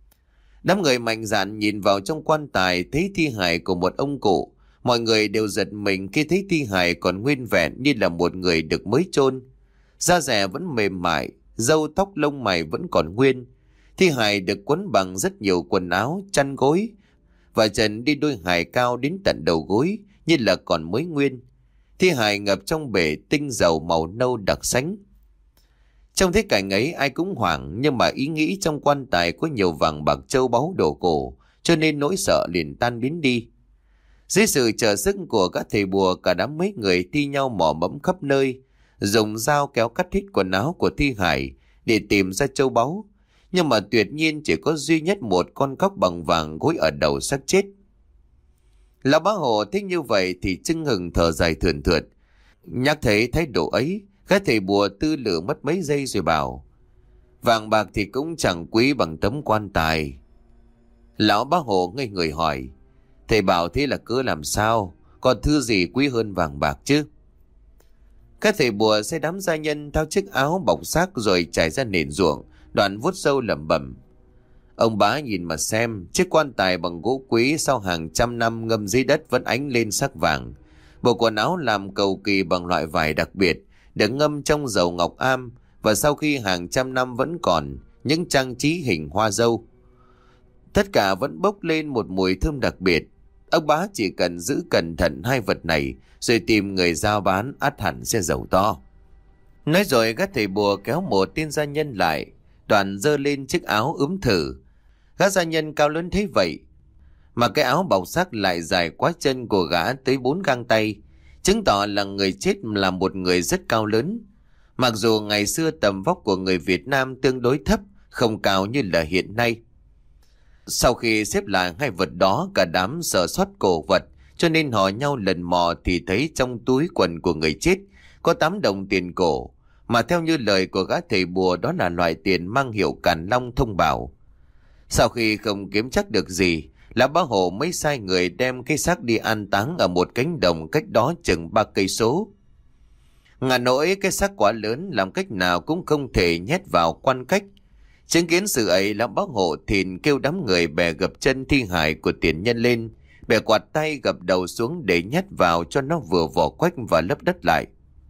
Đám người mạnh dạn nhìn vào trong quan tài thấy thi hài của một ông cụ. Mọi người đều giật mình khi thấy thi hài còn nguyên vẹn như là một người được mới chôn. Da dẻ vẫn mềm mại, râu tóc lông mày vẫn còn nguyên. Thi hài được quấn bằng rất nhiều quần áo, chăn gối, và trần đi đôi hài cao đến tận đầu gối như là còn mới nguyên. Thi hài ngập trong bể tinh dầu màu nâu đặc sánh. Trong thế cảnh ấy ai cũng hoảng, nhưng mà ý nghĩ trong quan tài có nhiều vàng bạc châu báu đồ cổ, cho nên nỗi sợ liền tan biến đi. Dưới sự trợ sức của các thầy bùa, cả đám mấy người thi nhau mò mẫm khắp nơi, dùng dao kéo cắt hết quần áo của thi hài để tìm ra châu báu. Nhưng mà tuyệt nhiên chỉ có duy nhất một con cóc bằng vàng gối ở đầu xác chết. Lão Bá Hộ thích như vậy thì chưng hừng thở dài thườn thượt. Nhắc thấy thái độ ấy, các thầy bùa tư lự mất mấy giây rồi bảo: vàng bạc thì cũng chẳng quý bằng tấm quan tài. Lão Bá Hộ ngây người hỏi: thầy bảo thế là cớ làm sao? Còn thứ gì quý hơn vàng bạc chứ? Các thầy bùa sai đám gia nhân tháo chiếc áo bọc xác rồi trải ra nền ruộng, đoạn vuốt râu lẩm bẩm: ông Bá nhìn mà xem, chiếc quan tài bằng gỗ quý sau hàng trăm năm ngâm dưới đất vẫn ánh lên sắc vàng. Bộ quần áo làm cầu kỳ bằng loại vải đặc biệt, được ngâm trong dầu ngọc am, và sau khi hàng trăm năm vẫn còn những trang trí hình hoa dâu. Tất cả vẫn bốc lên một mùi thơm đặc biệt. Ông Bá chỉ cần giữ cẩn thận hai vật này rồi tìm người giao bán, ắt hẳn sẽ giàu to. Nói rồi các thầy bùa kéo một tên gia nhân lại, đoàn dơ lên chiếc áo ướm thử. Các gia nhân cao lớn thấy vậy mà cái áo bọc xác lại dài quá chân của gã tới bốn gang tay, chứng tỏ là người chết là một người rất cao lớn. Mặc dù ngày xưa tầm vóc của người Việt Nam tương đối thấp, không cao như là hiện nay. Sau khi xếp lại hai vật đó, cả đám sợ xót cổ vật, cho nên họ nhau lần mò thì thấy trong túi quần của người chết có tám đồng tiền cổ, mà theo như lời của gã thầy bùa đó là loại tiền mang hiệu Càn Long thông bảo. Sau khi không kiếm chắc được gì, Lão Bá Hộ mới sai người đem cái xác đi an táng ở một cánh đồng cách đó chừng ba cây số. Ngà nỗi cái xác quá lớn, làm cách nào cũng không thể nhét vào quan cách. Chứng kiến sự ấy, Lão Bá Hộ thìn kêu đám người bè gập chân thi hài của tiền nhân lên, bè quạt tay gập đầu xuống để nhét vào cho nó vừa vỏ quách và lấp đất lại.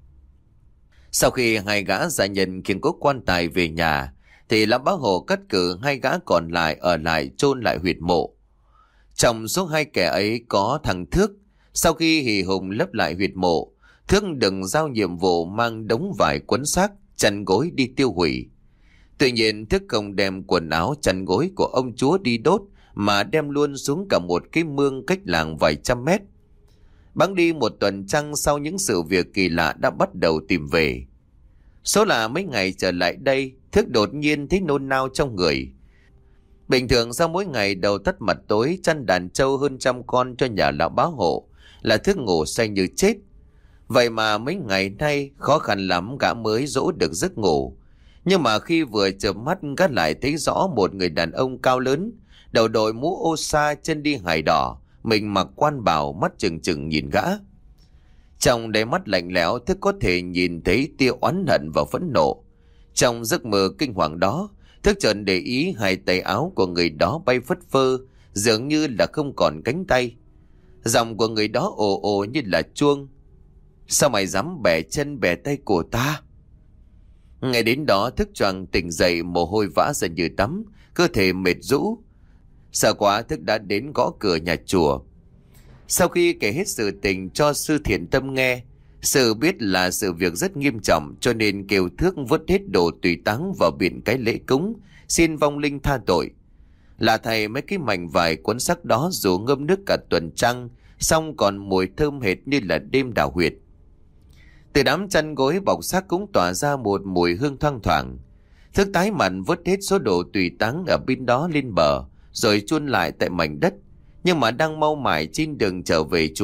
Sau khi hai gã gia nhân khiêng cốt quan tài về nhà, thì Lão Bá Hộ cắt cử hai gã còn lại ở lại chôn lại huyệt mộ. Trong số hai kẻ ấy có thằng Thước. Sau khi hì hùng lấp lại huyệt mộ, Thước đừng giao nhiệm vụ mang đống vải quấn xác, chăn gối đi tiêu hủy. Tuy nhiên Thước không đem quần áo chăn gối của ông chúa đi đốt, mà đem luôn xuống cả một cái mương cách làng vài trăm mét. Bẵng đi một tuần trăng sau, những sự việc kỳ lạ đã bắt đầu tìm về. Số là mấy ngày trở lại đây, Thước đột nhiên thấy nôn nao trong người. Bình thường sau mỗi ngày đầu tắt mặt tối chăn đàn trâu hơn trăm con cho nhà Lão Bá Hộ là Thước ngủ say như chết. Vậy mà mấy ngày nay khó khăn lắm gã mới dỗ được giấc ngủ. Nhưng mà khi vừa chợp mắt, gã lại thấy rõ một người đàn ông cao lớn, đầu đội mũ ô sa, chân đi hài đỏ, mình mặc quan bào, mắt trừng trừng nhìn gã. Trong đáy mắt lạnh lẽo, Thước có thể nhìn thấy tia oán hận và phẫn nộ. Trong giấc mơ kinh hoàng đó, Thước chợt để ý hai tay áo của người đó bay phất phơ, dường như là không còn cánh tay. Giọng của người đó ồ ồ như là chuông: sao mày dám bẻ chân bẻ tay của ta? Ngay đến đó Thước choàng tỉnh dậy, mồ hôi vã ra như tắm, cơ thể mệt rũ. Sợ quá, Thước đã đến gõ cửa nhà chùa. Sau khi kể hết sự tình cho sư Thiện Tâm nghe, sư biết là sự việc rất nghiêm trọng, cho nên kêu Thước vứt hết đồ tùy táng vào biển cái lễ cúng, xin vong linh tha tội. Là thầy mấy cái mảnh vải cuốn sắc đó dù ngâm nước cả tuần trăng, xong còn mùi thơm hệt như là đêm đào huyệt. Từ đám chăn gối bọc xác cũng tỏa ra một mùi hương thoang thoảng. Thước tái mặt vứt hết số đồ tùy táng ở bên đó lên bờ, rồi chôn lại tại mảnh đất. Nhưng mà đang mau mải trên đường trở về chùa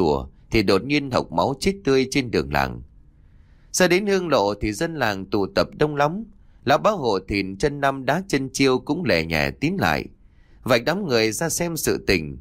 thì đột nhiên hộc máu chết tươi trên đường làng. Ra đến hương lộ thì dân làng tụ tập đông lắm. Lão bá hộ thìn chân năm đá chân chiêu cũng lẻ nhẹ tín lại, vạch đám người ra xem sự tình.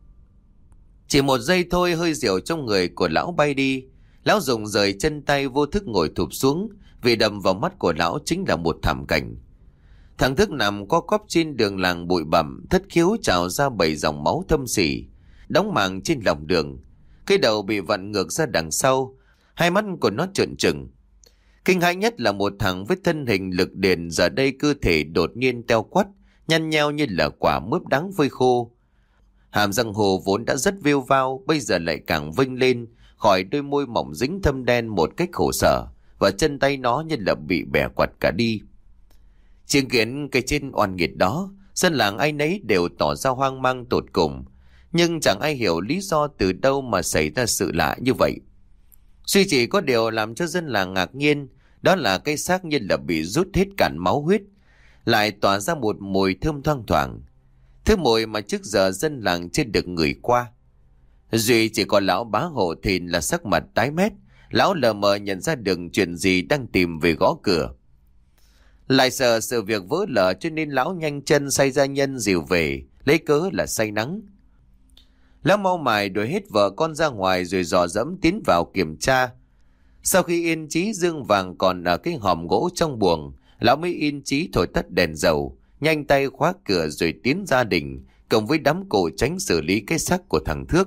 Chỉ một giây thôi, hơi rượu trong người của lão bay đi. Lão dùng rời chân tay vô thức ngồi thụp xuống, vì đầm vào mắt của lão chính là một thảm cảnh. Thằng Thức nằm co quắp trên đường làng bụi bặm, thất khiếu trào ra bảy dòng máu thâm sỉ, đóng màng trên lòng đường. Cái đầu bị vặn ngược ra đằng sau, hai mắt của nó trợn trừng. Kinh hãi nhất là một thằng với thân hình lực điền, giờ đây cơ thể đột nhiên teo quắt, nhăn nheo như là quả mướp đắng phơi khô. Hàm răng hồ vốn đã rất viêu vao, bây giờ lại càng vênh lên, khỏi đôi môi mỏng dính thâm đen một cách khổ sở, và chân tay nó như là bị bẻ quặt cả đi. Chứng kiến cái trên oan nghiệt đó, dân làng ai nấy đều tỏ ra hoang mang tột cùng, nhưng chẳng ai hiểu lý do từ đâu mà xảy ra sự lạ như vậy. Duy chỉ có điều làm cho dân làng ngạc nhiên, đó là cái xác như là bị rút hết cạn máu huyết, lại tỏa ra một mùi thơm thoang thoảng, thứ mùi mà trước giờ dân làng chưa được ngửi qua. Duy chỉ có lão bá hộ thìn là sắc mặt tái mét, lão lờ mờ nhận ra được chuyện gì đang tìm về gõ cửa. Lại sợ sự việc vỡ lở cho nên lão nhanh chân sai gia nhân dìu về, lấy cớ là say nắng. Lão mau mải đuổi hết vợ con ra ngoài rồi dò dẫm tiến vào kiểm tra. Sau khi yên chí dương vàng còn ở cái hòm gỗ trong buồng, lão mới yên chí thổi tắt đèn dầu, nhanh tay khóa cửa rồi tiến gia đình, cộng với đám cổ tránh xử lý cái xác của thằng Thước.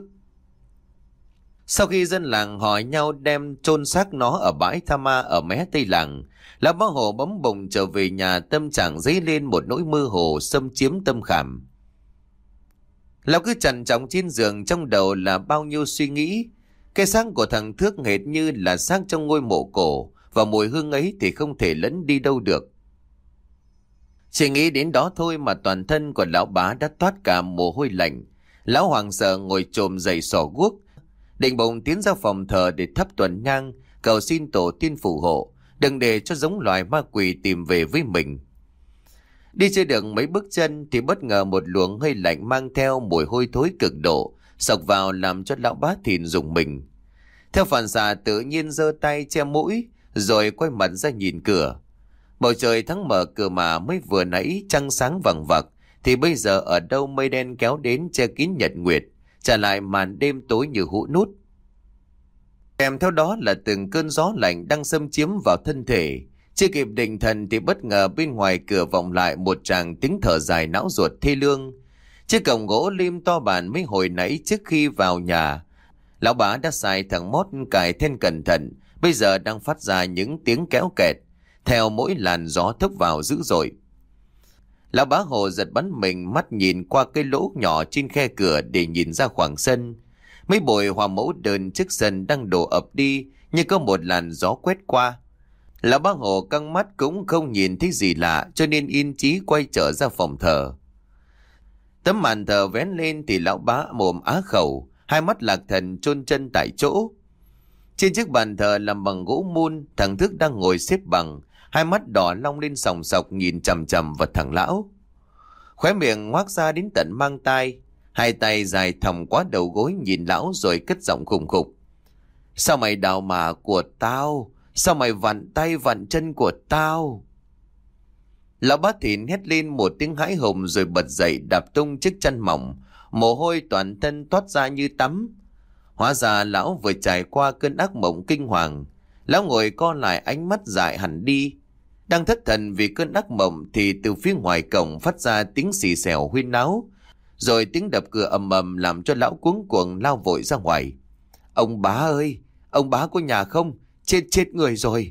Sau khi dân làng hỏi nhau đem chôn xác nó ở bãi tha ma ở mé tây làng, lão bá hộ bấm bùng trở về nhà, tâm trạng dấy lên một nỗi mơ hồ xâm chiếm tâm khảm. Lão cứ trằn trọc trên giường, trong đầu là bao nhiêu suy nghĩ. Cái xác của thằng Thước hệt như là xác trong ngôi mộ cổ, và mùi hương ấy thì không thể lẫn đi đâu được. Chỉ nghĩ đến đó thôi mà toàn thân của lão bá đã toát cả mồ hôi lạnh. Lão hoảng sợ ngồi chồm dậy xỏ guốc, định bụng tiến ra phòng thờ để thắp tuần nhang, cầu xin tổ tiên phù hộ, đừng để cho giống loài ma quỷ tìm về với mình. Đi chưa được mấy bước chân thì bất ngờ một luồng hơi lạnh mang theo mùi hôi thối cực độ xộc vào, làm cho lão bá thìn rùng mình. Theo phản xạ tự nhiên giơ tay che mũi, rồi quay mặt ra nhìn cửa. Bầu trời tháng mở cửa mà mới vừa nãy trăng sáng vằng vặc, thì bây giờ ở đâu mây đen kéo đến che kín nhật nguyệt, trả lại màn đêm tối như hũ nút. Kèm theo đó là từng cơn gió lạnh đang xâm chiếm vào thân thể. Chưa kịp định thần thì bất ngờ bên ngoài cửa vọng lại một tràng tiếng thở dài não ruột thê lương. Chiếc cổng gỗ lim to bản mấy hồi nãy trước khi vào nhà, lão bá đã xài thằng mót cài then cẩn thận, bây giờ đang phát ra những tiếng kéo kẹt theo mỗi làn gió thốc vào dữ dội. Lão bá hồ giật bắn mình, mắt nhìn qua cái lỗ nhỏ trên khe cửa để nhìn ra khoảng sân. Mấy bụi hoa mẫu đơn trước sân đang đổ ập đi như có một làn gió quét qua. Lão bá hồ căng mắt cũng không nhìn thấy gì lạ, cho nên yên chí quay trở ra phòng thờ. Tấm màn thờ vén lên thì lão bá mồm á khẩu, hai mắt lạc thần chôn chân tại chỗ. Trên chiếc bàn thờ làm bằng gỗ mun, thằng Thức đang ngồi xếp bằng, hai mắt đỏ long lên sòng sọc nhìn chằm chằm vào thằng lão. Khóe miệng ngoác ra đến tận mang tai, hai tay dài thòng qua đầu gối nhìn lão rồi cất giọng khùng khục. Sao mày đào mả của tao? Sao mày vặn tay vặn chân của tao? Lão bá thìn hét lên một tiếng hãi hùng rồi bật dậy đạp tung chiếc chân mỏng, mồ hôi toàn thân toát ra như tắm. Hóa ra lão vừa trải qua cơn ác mộng kinh hoàng. Lão ngồi co lại, ánh mắt dại hẳn đi. Đang thất thần vì cơn ác mộng thì từ phía ngoài cổng phát ra tiếng xì xèo huyên náo, rồi tiếng đập cửa ầm ầm làm cho lão cuống cuồng lao vội ra ngoài. Ông bá ơi, ông bá có nhà không? Chết chết người rồi.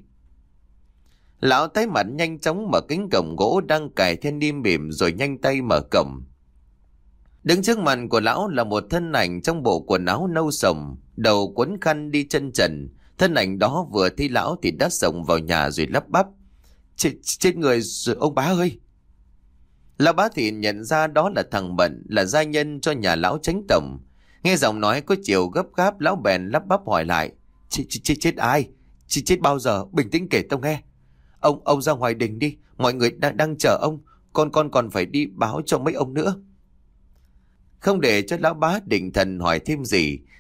Lão tái mặt nhanh chóng mở cánh cổng gỗ đang cài then đi mềm rồi nhanh tay mở cổng. Đứng trước mặt của lão là một thân ảnh trong bộ quần áo nâu sồng, đầu quấn khăn đi chân trần. Thân ảnh đó vừa thấy lão thì đã xông vào nhà rồi lắp bắp. Chết, chết người rồi ông bá ơi. Lão bá thìn nhận ra đó là thằng Bận, là gia nhân cho nhà lão Chánh tổng. Nghe giọng nói có chiều gấp gáp, lão bèn lắp bắp hỏi lại. Chết, chết, chết ai? Chết, chết bao giờ? Bình tĩnh kể tao nghe. Ông ông ra ngoài đình đi, mọi người đang đang chờ ông. Con con còn phải đi báo cho mấy ông nữa. Không để cho lão bá định thần hỏi thêm gì,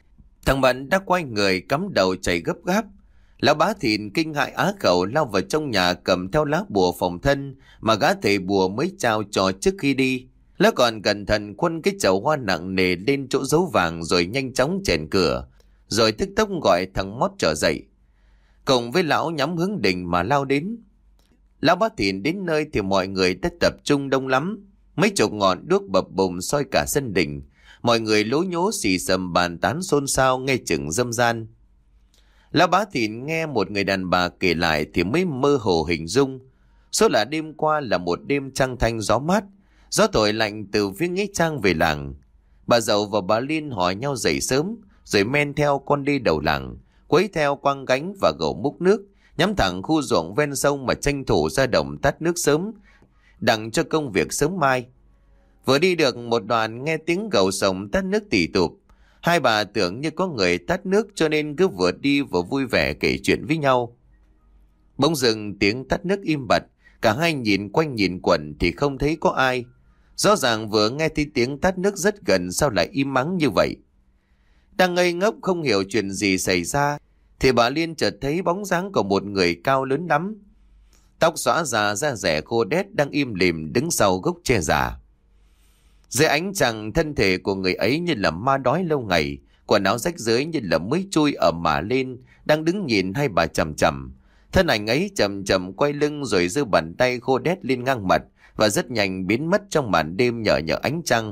Thằng Bận đã quay người cắm đầu chạy gấp gáp. Lão Bá Thìn kinh hãi á khẩu lao vào trong nhà cầm theo lá bùa phòng thân mà gã thầy bùa mới trao cho trước khi đi. Lão còn cẩn thận khuân cái chậu hoa nặng nề lên chỗ dấu vàng rồi nhanh chóng chèn cửa, rồi tức tốc gọi thằng Mót trở dậy. Cùng với lão nhắm hướng đình mà lao đến. Lão Bá Thìn đến nơi thì mọi người đã tập trung đông lắm. Mấy chục ngọn đuốc bập bùng soi cả sân đình. Mọi người lố nhố xì xầm bàn tán xôn xao nghe chừng dâm gian. Lão Bá Thìn nghe một người đàn bà kể lại thì mới mơ hồ hình dung. Số là đêm qua là một đêm trăng thanh gió mát, gió thổi lạnh từ phía nghĩa trang về làng. Bà Dậu và bà Liên hỏi nhau dậy sớm, rồi men theo con đi đầu làng, quấy theo quăng gánh và gầu múc nước, nhắm thẳng khu ruộng ven sông mà tranh thủ ra đồng tắt nước sớm, đặng cho công việc sớm mai. Vừa đi được một đoạn nghe tiếng gầu sổng tắt nước tỉ tụp. Hai bà tưởng như có người tắt nước cho nên cứ vừa đi vừa vui vẻ kể chuyện với nhau. Bỗng dưng tiếng tắt nước im bặt, cả hai nhìn quanh nhìn quẩn thì không thấy có ai. Rõ ràng vừa nghe thấy tiếng tắt nước rất gần, sao lại im mắng như vậy? Đang ngây ngốc không hiểu chuyện gì xảy ra thì bà Liên chợt thấy bóng dáng của một người cao lớn lắm, tóc xõa già, da rẻ khô đét, đang im lìm đứng sau gốc tre già. Dưới ánh trăng, thân thể của người ấy như là ma đói lâu ngày, quần áo rách rưới như là mới chui ở mả lên, đang đứng nhìn hai bà chằm chằm. Thân ảnh ấy chậm chậm quay lưng rồi giơ bàn tay khô đét lên ngang mặt và rất nhanh biến mất trong màn đêm nhờ nhờ ánh trăng.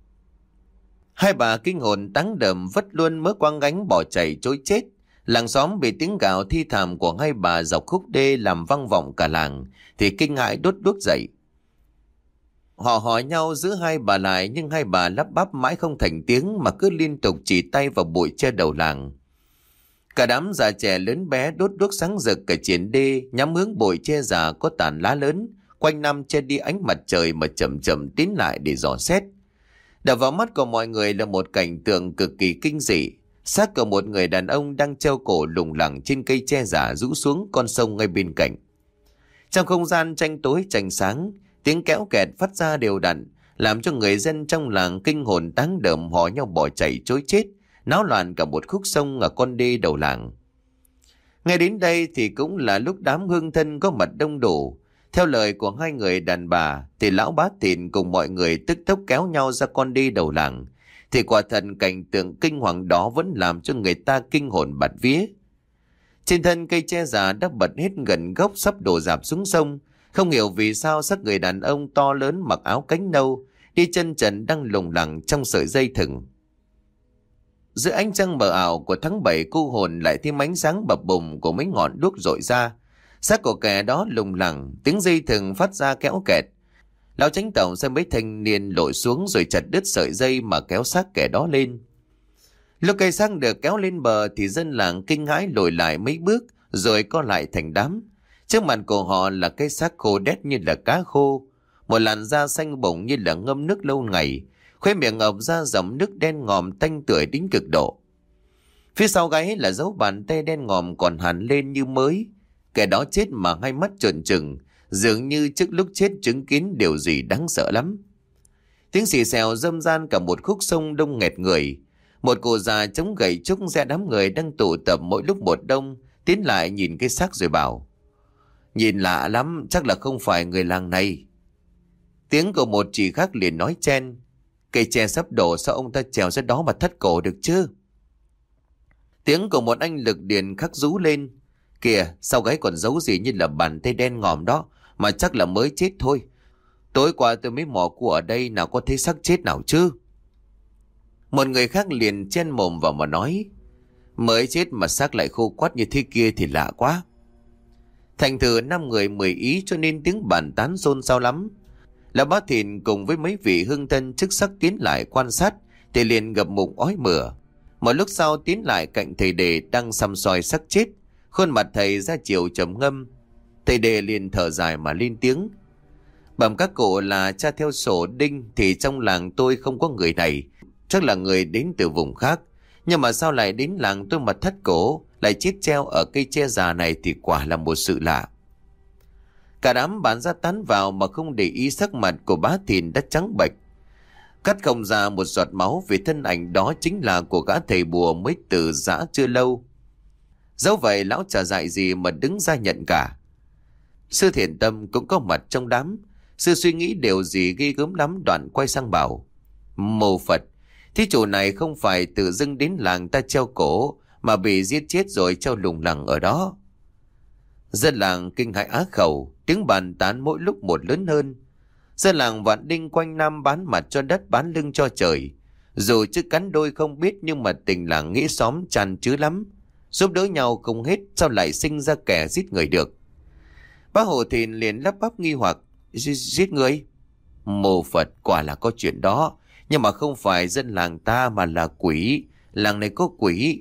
Hai bà kinh hồn táng đờm vất luôn mớ quăng gánh bỏ chạy trối chết. Làng xóm bị tiếng gào thi thảm của hai bà dọc khúc đê làm vang vọng cả làng thì kinh hãi đốt đuốc dậy. Họ hỏi nhau giữ hai bà lại, nhưng hai bà lắp bắp mãi không thành tiếng mà cứ liên tục chỉ tay vào bụi che đầu làng. Cả đám già trẻ lớn bé đốt đuốc sáng rực cả triển đê, nhắm hướng bụi che già có tàn lá lớn quanh năm che đi ánh mặt trời mà chậm chậm tiến lại để dò xét. Đập vào mắt của mọi người là một cảnh tượng cực kỳ kinh dị. Xác của một người đàn ông đang treo cổ lủng lẳng trên cây tre già rũ xuống con sông ngay bên cạnh. Trong không gian tranh tối tranh sáng, tiếng kéo kẹt phát ra đều đặn, làm cho người dân trong làng kinh hồn táng đờm hò nhau bỏ chạy trối chết, náo loạn cả một khúc sông ở con đê đầu làng. Ngay đến đây thì cũng là lúc đám hương thân có mặt đông đủ. Theo lời của hai người đàn bà thì lão Bá Thìn cùng mọi người tức tốc kéo nhau ra con đê đầu làng. Thì quả thật cảnh tượng kinh hoàng đó vẫn làm cho người ta kinh hồn bạt vía. Trên thân cây tre già đã bật hết gần gốc sắp đổ rạp xuống sông. Không hiểu vì sao xác người đàn ông to lớn mặc áo cánh nâu, đi chân trần đang lủng lẳng trong sợi dây thừng. Giữa ánh trăng mờ ảo của tháng bảy, cô hồn lại thêm ánh sáng bập bùng của mấy ngọn đuốc rọi ra. Xác của kẻ đó lủng lẳng, tiếng dây thừng phát ra kéo kẹt. Lão Chánh Tổng xem mấy thanh niên lội xuống rồi chặt đứt sợi dây mà kéo xác kẻ đó lên. Lúc cây xác được kéo lên bờ thì dân làng kinh hãi lùi lại mấy bước rồi co lại thành đám. Trước mặt của họ là cái xác khô đét như là cá khô, một làn da xanh bổng như là ngâm nước lâu ngày, khóe miệng ọc ra dòng nước đen ngòm tanh tưởi đến cực độ. Phía sau gáy là dấu bàn tay đen ngòm còn hằn lên như mới. Kẻ đó chết mà hai mắt trợn trừng, dường như trước lúc chết chứng kiến điều gì đáng sợ lắm. Tiếng xì xèo râm ran cả một khúc sông đông nghẹt người. Một cụ già chống gậy trúc ra đám người đang tụ tập mỗi lúc một đông, tiến lại nhìn cái xác rồi bảo: "Nhìn lạ lắm, chắc là không phải người làng này." Tiếng của một chị khác liền nói chen: "Cây tre sắp đổ, sao ông ta trèo ra đó mà thắt cổ được chứ?" Tiếng của một anh lực điền khắc rú lên: "Kìa, sau gáy còn giấu gì như là bàn tay đen ngòm đó, mà chắc là mới chết thôi. Tối qua tôi mới mò cua ở đây, nào có thấy xác chết nào chứ." Một người khác liền chen mồm vào mà nói: "Mới chết mà xác lại khô quắt như thế kia thì lạ quá." Thành thử năm người mười ý cho nên tiếng bàn tán xôn xao lắm. Lão Bá Thìn cùng với mấy vị hương thân chức sắc tiến lại quan sát thì liền gập mụng ói mửa. Một lúc sau tiến lại cạnh thầy Đề đang săm soi xác chết, khuôn mặt thầy ra chiều trầm ngâm. Thầy Đề liền thở dài mà lên tiếng: "Bẩm các cụ là cha theo sổ đinh thì trong làng tôi không có người này, chắc là người đến từ vùng khác. Nhưng mà sao lại đến làng tôi mà thắt cổ, lại chết treo ở cây tre già này thì quả là một sự lạ." Cả đám bán ra tán vào mà không để ý sắc mặt của Bá Thìn đã trắng bệch. Cắt không ra một giọt máu vì thân ảnh đó chính là của gã thầy bùa mới từ giã chưa lâu. Dẫu vậy lão chả dại gì mà đứng ra nhận cả. Sư Thiện Tâm cũng có mặt trong đám. Sư suy nghĩ điều gì ghê gớm lắm, đoạn quay sang bảo: Mô Phật, thí chủ này không phải tự dưng đến làng ta treo cổ, mà bị giết chết rồi treo lủng lẳng ở đó. Dân làng kinh hãi á khẩu, tiếng bàn tán mỗi lúc một lớn hơn. Dân làng Vạn Đinh quanh năm bán mặt cho đất bán lưng cho trời. Dù chứ cắn đôi không biết, nhưng mà tình làng nghĩa xóm tràn trứ lắm. Giúp đỡ nhau không hết, sao lại sinh ra kẻ giết người được? Bác Hồ Thìn liền lắp bắp nghi hoặc: Giết người? Mô Phật, quả là có chuyện đó, nhưng mà không phải dân làng ta mà là quỷ. Làng này có quỷ.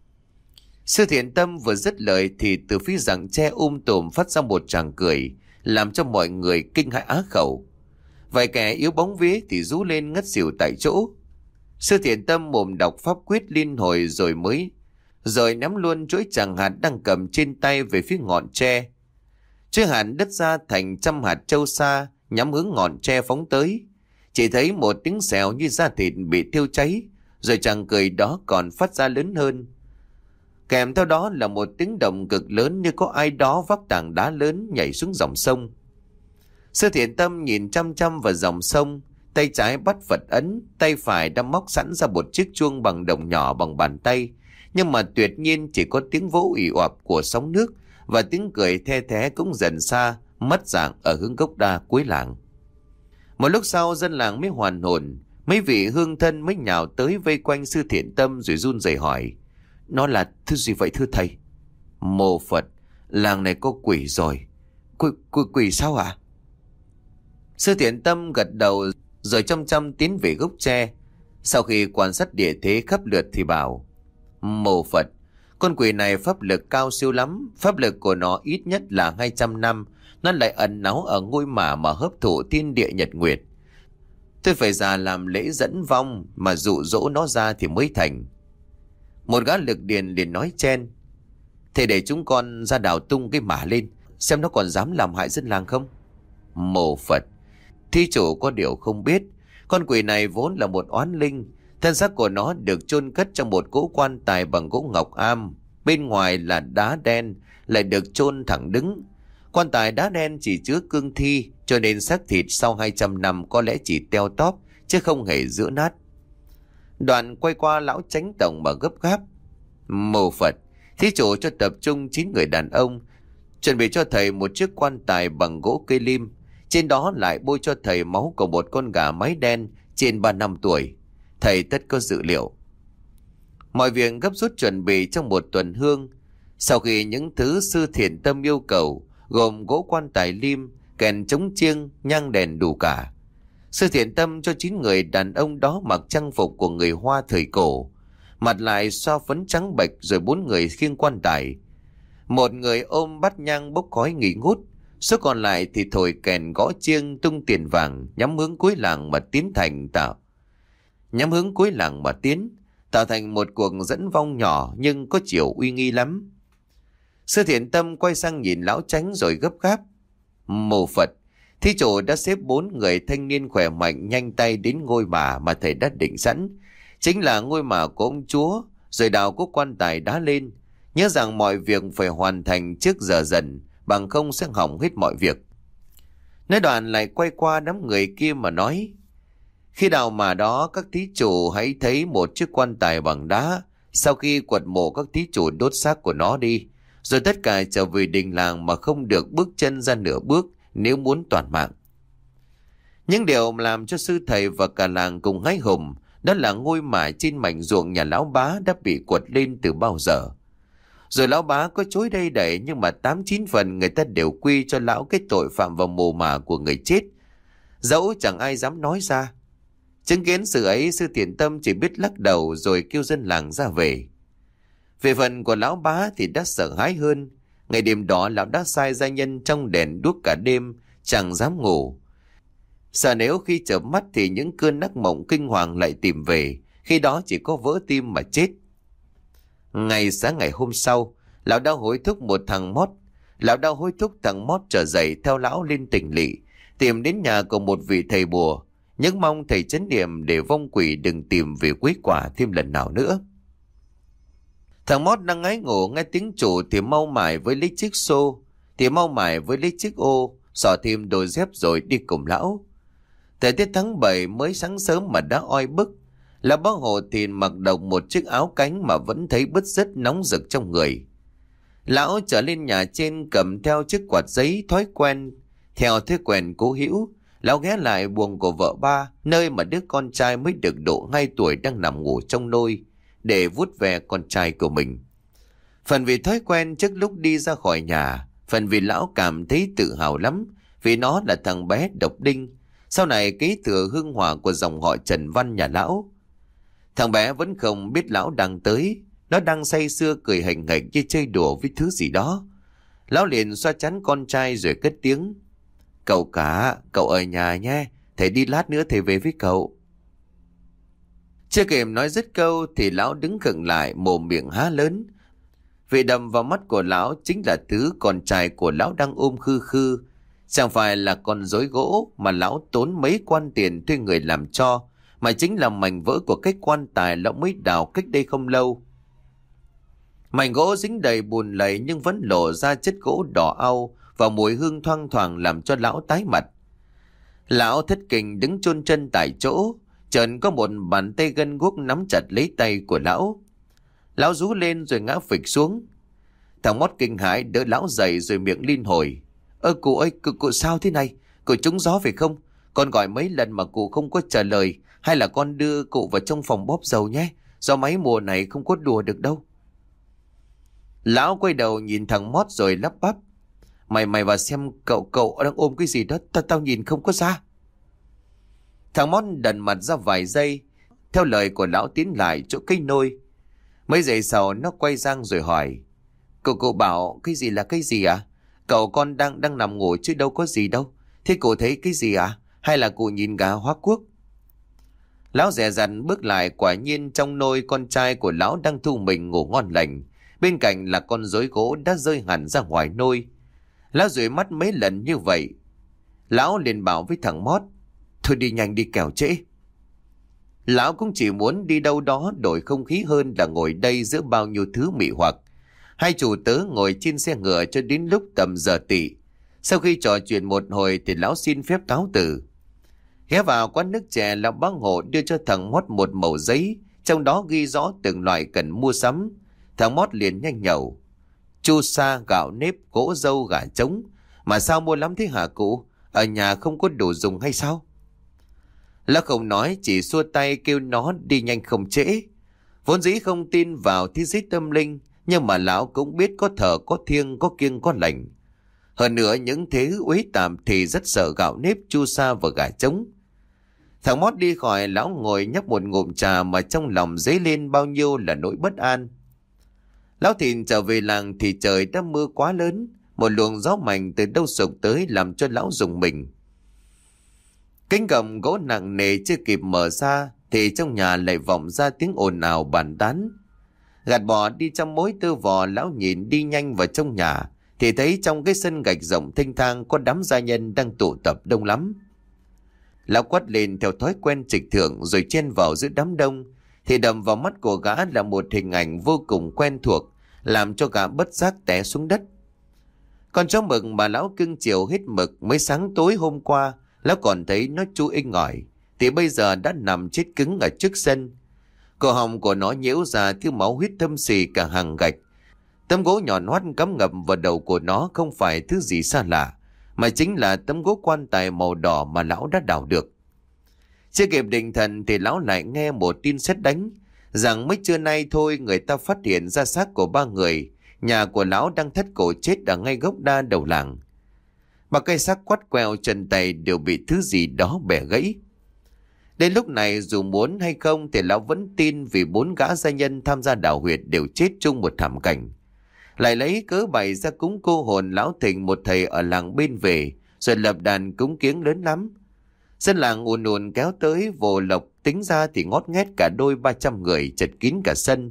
Sư Thiện Tâm vừa dứt lời thì từ phía rặng tre um tùm phát ra một tràng cười, làm cho mọi người kinh hãi á khẩu. Vài kẻ yếu bóng vía thì rú lên ngất xỉu tại chỗ. Sư Thiện Tâm mồm đọc pháp quyết liên hồi rồi mới rồi ném luôn chuỗi tràng hạt đang cầm trên tay về phía ngọn tre. Chuỗi hạt đứt ra thành trăm hạt châu sa, nhắm hướng ngọn tre phóng tới. Chỉ thấy một tiếng xèo như da thịt bị thiêu cháy, rồi tràng cười đó còn phát ra lớn hơn. Kèm theo đó là một tiếng động cực lớn, như có ai đó vác tảng đá lớn nhảy xuống dòng sông. Sư Thiện Tâm nhìn chăm chăm vào dòng sông, tay trái bắt Phật ấn, tay phải đã móc sẵn ra một chiếc chuông bằng đồng nhỏ bằng bàn tay. Nhưng mà tuyệt nhiên chỉ có tiếng vỗ ì oạp của sóng nước, và tiếng cười the thé cũng dần xa, mất dạng ở hướng gốc đa cuối làng. Một lúc sau dân làng mới hoàn hồn, mấy vị hương thân mới nhào tới vây quanh Sư Thiện Tâm rồi run rẩy hỏi: Nó là thứ gì vậy thưa thầy? Mô Phật, làng này có quỷ rồi. Quỷ, quỷ, quỷ sao ạ? À? Sư Thiện Tâm gật đầu rồi chăm chăm tiến về gốc tre. Sau khi quan sát địa thế khắp lượt thì bảo: Mô Phật, con quỷ này pháp lực cao siêu lắm. Pháp lực của nó ít nhất là hai trăm năm. Nó lại ẩn náu ở ngôi mả mà hấp thụ thiên địa nhật nguyệt. Tôi phải ra làm lễ dẫn vong mà dụ dỗ nó ra thì mới thành. Một gã lực điền liền nói chen: Thế để chúng con ra đào tung cái mả lên, xem nó còn dám làm hại dân làng không? Mô Phật, thí chủ có điều không biết, con quỷ này vốn là một oán linh. Thân xác của nó được chôn cất trong một cỗ quan tài bằng gỗ ngọc am, bên ngoài là đá đen, lại được chôn thẳng đứng. Quan tài đá đen chỉ chứa cương thi, cho nên xác thịt sau hai trăm năm có lẽ chỉ teo tóp, chứ không hề giữa nát. Đoạn quay qua lão chánh tổng mà gấp gáp: Mô Phật, thí chủ cho tập trung chín người đàn ông, chuẩn bị cho thầy một chiếc quan tài bằng gỗ cây lim. Trên đó lại bôi cho thầy máu của một con gà mái đen trên ba năm tuổi. Thầy tất có dự liệu. Mọi việc gấp rút chuẩn bị trong một tuần hương. Sau khi những thứ Sư Thiện Tâm yêu cầu, gồm gỗ quan tài lim, kèn trống chiêng, nhang đèn đủ cả, Sư Thiện Tâm cho chín người đàn ông đó mặc trang phục của người Hoa thời cổ, mặt lại xoa phấn trắng bệch, rồi bốn người khiêng quan tài. Một người ôm bát nhang bốc khói nghỉ ngút, số còn lại thì thổi kèn gõ chiêng tung tiền vàng, nhắm hướng cuối làng mà tiến thành tạo nhắm hướng cuối làng mà tiến tạo thành một cuộc dẫn vong nhỏ nhưng có chiều uy nghi lắm. Sư Thiện Tâm quay sang nhìn lão chánh rồi gấp gáp: Mô Phật, thí chủ đã xếp bốn người thanh niên khỏe mạnh nhanh tay đến ngôi mả mà thầy đã định sẵn, chính là ngôi mả của ông chúa, rồi đào cố quan tài đá lên. Nhớ rằng mọi việc phải hoàn thành trước giờ dần, bằng không sẽ hỏng hết mọi việc. Nói đoạn lại quay qua đám người kia mà nói: Khi đào mả đó, các thí chủ hãy thấy một chiếc quan tài bằng đá. Sau khi quật mộ các thí chủ đốt xác của nó đi, rồi tất cả trở về đình làng mà không được bước chân ra nửa bước, nếu muốn toàn mạng. Những điều làm cho sư thầy và cả làng cùng hái hùng, đó là ngôi mả trên mảnh ruộng nhà lão bá đã bị quật lên từ bao giờ. Rồi lão bá có chối đây đẩy, nhưng mà tám chín phần người ta đều quy cho lão cái tội phạm vào mồ mả của người chết, dẫu chẳng ai dám nói ra. Chứng kiến sự ấy, Sư Thiện Tâm chỉ biết lắc đầu rồi kêu dân làng ra về. Về phần của lão bá thì đã sợ hãi hơn. Ngày đêm đó lão đã sai gia nhân trong đèn đuốc cả đêm, chẳng dám ngủ. Sợ nếu khi chợp mắt thì những cơn ác mộng kinh hoàng lại tìm về, khi đó chỉ có vỡ tim mà chết. Ngày sáng ngày hôm sau, lão đã hối thúc một thằng mót. Lão đã hối thúc thằng mót trở dậy theo lão lên tỉnh lỵ, tìm đến nhà của một vị thầy bùa, những mong thầy trấn niệm để vong quỷ đừng tìm về quấy quả thêm lần nào nữa. Thằng Mót đang ngái ngủ nghe tiếng chủ thì mau mải với lấy chiếc xô, thì mau mải với lấy chiếc ô, xỏ thêm đôi dép rồi đi cùng lão. Thời tiết tháng bảy mới sáng sớm mà đã oi bức. Lão bác Hồ thì mặc độc một chiếc áo cánh mà vẫn thấy bứt rứt nóng rực trong người. Lão trở lên nhà trên cầm theo chiếc quạt giấy thói quen. Theo thói quen cố hữu, lão ghé lại buồng của vợ ba, nơi mà đứa con trai mới được độ hai tuổi đang nằm ngủ trong nôi, để vuốt về con trai của mình. Phần vì thói quen trước lúc đi ra khỏi nhà, phần vì lão cảm thấy tự hào lắm vì nó là thằng bé độc đinh, sau này kế thừa hương hỏa của dòng họ Trần Văn nhà lão. Thằng bé vẫn không biết lão đang tới, nó đang say sưa cười hành nghệch như chơi đùa với thứ gì đó. Lão liền xoa chắn con trai rồi cất tiếng: "Cậu cả, cậu ở nhà nhé, thầy đi lát nữa thầy về với cậu." Chưa kịp nói dứt câu thì lão đứng khựng lại, mồm miệng há lớn. Vì đầm vào mắt của lão chính là thứ con trai của lão đang ôm khư khư. Chẳng phải là con rối gỗ mà lão tốn mấy quan tiền thuê người làm cho, mà chính là mảnh vỡ của cái quan tài lão mới đào cách đây không lâu. Mảnh gỗ dính đầy bùn lầy nhưng vẫn lộ ra chất gỗ đỏ au và mùi hương thoang thoảng làm cho lão tái mặt. Lão thất kinh đứng chôn chân tại chỗ, chợt có một bàn tay gân guốc nắm chặt lấy tay của lão. Lão rú lên rồi ngã phịch xuống. Thằng Mót kinh hãi đỡ lão dậy rồi miệng liên hồi: "Ơ cụ ơi, cụ, cụ sao thế này? Cụ trúng gió phải không? Con gọi mấy lần mà cụ không có trả lời, hay là con đưa cụ vào trong phòng bóp dầu nhé, do máy mùa này không có đùa được đâu." Lão quay đầu nhìn thằng Mót rồi lắp bắp: Mày mày vào xem cậu cậu đang ôm cái gì đó, tao tao nhìn không có ra." Thằng Mót đần mặt ra vài giây, theo lời của lão tiến lại chỗ cây nôi. Mấy giây sau nó quay sang rồi hỏi: Cậu cậu bảo cái gì là cái gì à? Cậu con đang đang nằm ngủ chứ đâu có gì đâu. Thế cụ thấy cái gì à? Hay là cụ nhìn gà hóa quốc? Lão dè dặt bước lại, quả nhiên trong nôi con trai của lão đang thu mình ngủ ngon lành. Bên cạnh là con rối gỗ đã rơi hẳn ra ngoài nôi. Lão dụi mắt mấy lần như vậy. Lão liền bảo với thằng Mót: Thôi đi nhanh đi kẻo trễ. Lão cũng chỉ muốn đi đâu đó đổi không khí hơn là ngồi đây giữa bao nhiêu thứ mị hoặc. Hai chủ tớ ngồi trên xe ngựa cho đến lúc tầm giờ tỵ. Sau khi trò chuyện một hồi thì lão xin phép cáo từ. Ghé vào quán nước chè, lão bác Hộ đưa cho thằng Mót một mẩu giấy, trong đó ghi rõ từng loại cần mua sắm. Thằng Mót liền nhanh nhẩu: Chu sa, gạo nếp, gỗ dâu, gà trống. Mà sao mua lắm thế hả cụ? Ở nhà không có đủ dùng hay sao? Lão không nói, chỉ xua tay kêu nó đi nhanh không trễ. Vốn dĩ không tin vào thế giới tâm linh, nhưng mà lão cũng biết có thờ có thiêng, có kiêng có lành. Hơn nữa những thế uế tạm thì rất sợ gạo nếp, chu sa và gà trống. Thằng Mót đi khỏi, lão ngồi nhấp một ngụm trà mà trong lòng dấy lên bao nhiêu là nỗi bất an. Lão Thìn trở về làng thì trời đã mưa quá lớn, một luồng gió mạnh từ đâu sộc tới làm cho lão rùng mình. Cánh cổng gỗ nặng nề chưa kịp mở ra thì trong nhà lại vọng ra tiếng ồn ào bàn tán. Gạt bỏ đi trong mối tơ vò, lão nhìn đi nhanh vào trong nhà thì thấy trong cái sân gạch rộng thênh thang có đám gia nhân đang tụ tập đông lắm. Lão quát lên theo thói quen trịch thượng rồi chen vào giữa đám đông, thì đầm vào mắt của gã là một hình ảnh vô cùng quen thuộc, làm cho gã bất giác té xuống đất. Con chó mực mà lão cưng chiều hết mực mới sáng tối hôm qua lão còn thấy nó chu inh ỏi, thì bây giờ đã nằm chết cứng ở trước sân. Cổ họng của nó nhễu ra thứ máu huyết thâm xì cả hàng gạch. Tấm gỗ nhọn hoắt cắm ngập vào đầu của nó không phải thứ gì xa lạ, mà chính là tấm gỗ quan tài màu đỏ mà lão đã đào được. Chưa kịp định thần thì lão lại nghe một tin sét đánh, rằng mấy trưa nay thôi người ta phát hiện ra xác của ba người nhà của lão đang thất cổ chết ở ngay gốc đa đầu làng. Ba cây xác quắt queo chân tay đều bị thứ gì đó bẻ gãy. Đến lúc này dù muốn hay không thì lão vẫn tin, vì bốn gã gia nhân tham gia đào huyệt đều chết chung một thảm cảnh. Lại lấy cớ bày ra cúng cô hồn, lão thỉnh một thầy ở làng bên về rồi lập đàn cúng kiếng lớn lắm. Dân làng ùn ùn kéo tới, vồ lộc tính ra thì ngót nghét cả đôi ba trăm người, chật kín cả sân.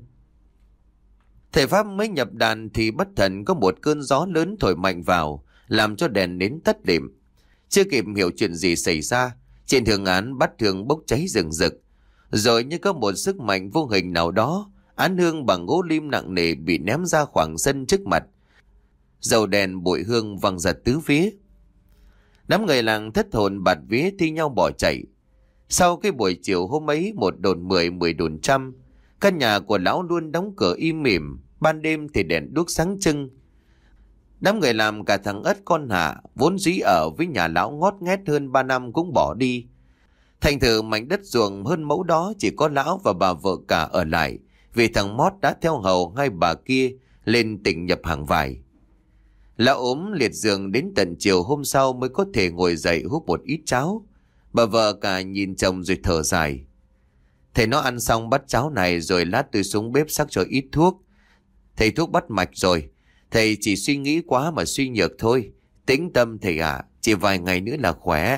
Thầy Pháp mới nhập đàn thì bất thần có một cơn gió lớn thổi mạnh vào, làm cho đèn nến tắt lịm. Chưa kịp hiểu chuyện gì xảy ra Trên thương án bát hương bốc cháy rừng rực. Rồi như có một sức mạnh vô hình nào đó, án hương bằng gỗ lim nặng nề bị ném ra khoảng sân trước mặt. Dầu đèn bụi hương văng ra tứ phía. Đám người làng thất hồn bạt vía thi nhau bỏ chạy. Sau cái buổi chiều hôm ấy, một đồn mười, mười đồn trăm, căn nhà của lão luôn đóng cửa im mỉm, ban đêm thì đèn đuốc sáng trưng. Đám người làm cả thằng Ất con Hạ, vốn dĩ ở với nhà lão ngót nghét hơn ba năm cũng bỏ đi. Thành thử mảnh đất ruộng hơn mẫu đó chỉ có lão và bà vợ cả ở lại, vì thằng Mót đã theo hầu hai bà kia lên tỉnh nhập hàng vải. Lão ốm liệt giường đến tận chiều hôm sau mới có thể ngồi dậy húp một ít cháo. Bà vợ cả nhìn chồng rồi thở dài. Thầy nó ăn xong bát cháo này rồi lát tôi xuống bếp sắc cho ít thuốc. Thầy thuốc bắt mạch rồi. Thầy chỉ suy nghĩ quá mà suy nhược thôi. Tĩnh tâm thầy ạ, à, chỉ vài ngày nữa là khỏe.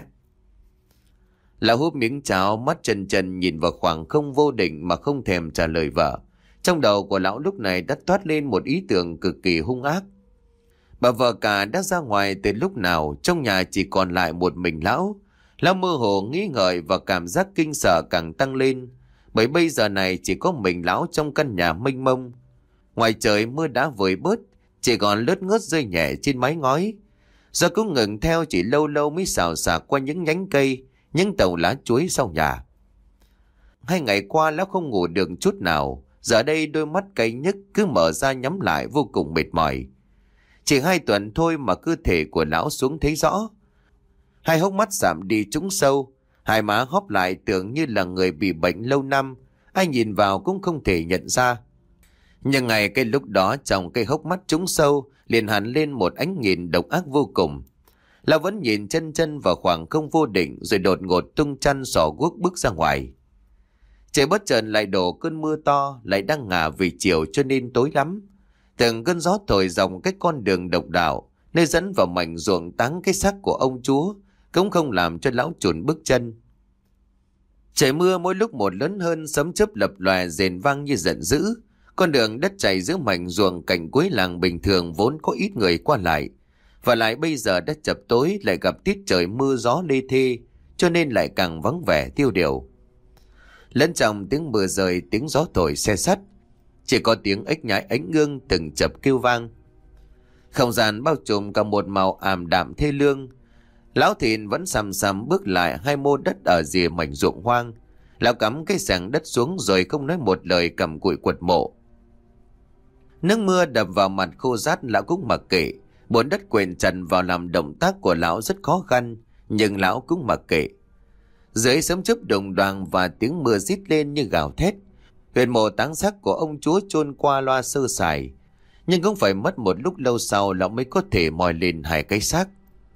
Lão húp miếng cháo, mắt trần trần nhìn vào khoảng không vô định mà không thèm trả lời vợ. Trong đầu của lão lúc này đã toát lên một ý tưởng cực kỳ hung ác. Bà vợ cả đã ra ngoài từ lúc nào, trong nhà chỉ còn lại một mình lão. Lão mơ hồ nghĩ ngợi và cảm giác kinh sợ càng tăng lên, bởi bây giờ này chỉ có mình lão trong căn nhà mênh mông. Ngoài trời mưa đã vơi bớt, chỉ còn lướt ngớt rơi nhẹ trên mái ngói. Gió cũng ngừng theo, chỉ lâu lâu mới xào xạc qua những nhánh cây, những tàu lá chuối sau nhà. Hai ngày qua lão không ngủ được chút nào, giờ đây đôi mắt cay nhức cứ mở ra nhắm lại vô cùng mệt mỏi. Chỉ hai tuần thôi mà cơ thể của lão xuống thấy rõ. Hai hốc mắt giảm đi trũng sâu, hai má hóp lại tưởng như là người bị bệnh lâu năm, ai nhìn vào cũng không thể nhận ra. Nhưng ngay cái lúc đó trong cái hốc mắt trũng sâu liền hẳn lên một ánh nhìn độc ác vô cùng. Lão vẫn nhìn chân chân vào khoảng không vô định rồi đột ngột tung chăn xỏ guốc bước ra ngoài. Trời bất chợt lại đổ cơn mưa to, lại đang ngả vì chiều cho nên tối lắm. Từng cơn gió thổi dòng cái con đường độc đạo, nơi dẫn vào mảnh ruộng táng cái xác của ông chúa, cũng không làm cho lão chùn bước chân. Trời mưa mỗi lúc một lớn hơn, sấm chớp lập lòe rền vang như giận dữ. Con đường đất chảy giữa mảnh ruộng cạnh cuối làng bình thường vốn có ít người qua lại, và lại bây giờ đã chập tối lại gặp tiết trời mưa gió lê thê, cho nên lại càng vắng vẻ tiêu điều. Lẫn trong tiếng mưa rơi, tiếng gió thổi xe sắt, chỉ có tiếng ếch nhái ánh ương từng chập kêu vang. Không gian bao trùm cả một màu ảm đạm thê lương. Lão Thìn vẫn sầm sầm bước lại hai mô đất ở rìa mảnh ruộng hoang. Lão cắm cái xẻng đất xuống rồi không nói một lời cầm cụi quật mộ. Nước mưa đập vào mặt khô rát lão cũng mặc kệ. Bùn đất quện trần vào làm động tác của lão rất khó khăn, nhưng lão cũng mặc kệ. Dưới sấm chớp đồng đoàn và tiếng mưa rít lên như gào thét, huyệt mộ táng xác của ông chúa chôn qua loa sơ sài. Nhưng cũng phải mất một lúc lâu sau lão mới có thể moi lên hai cái xác.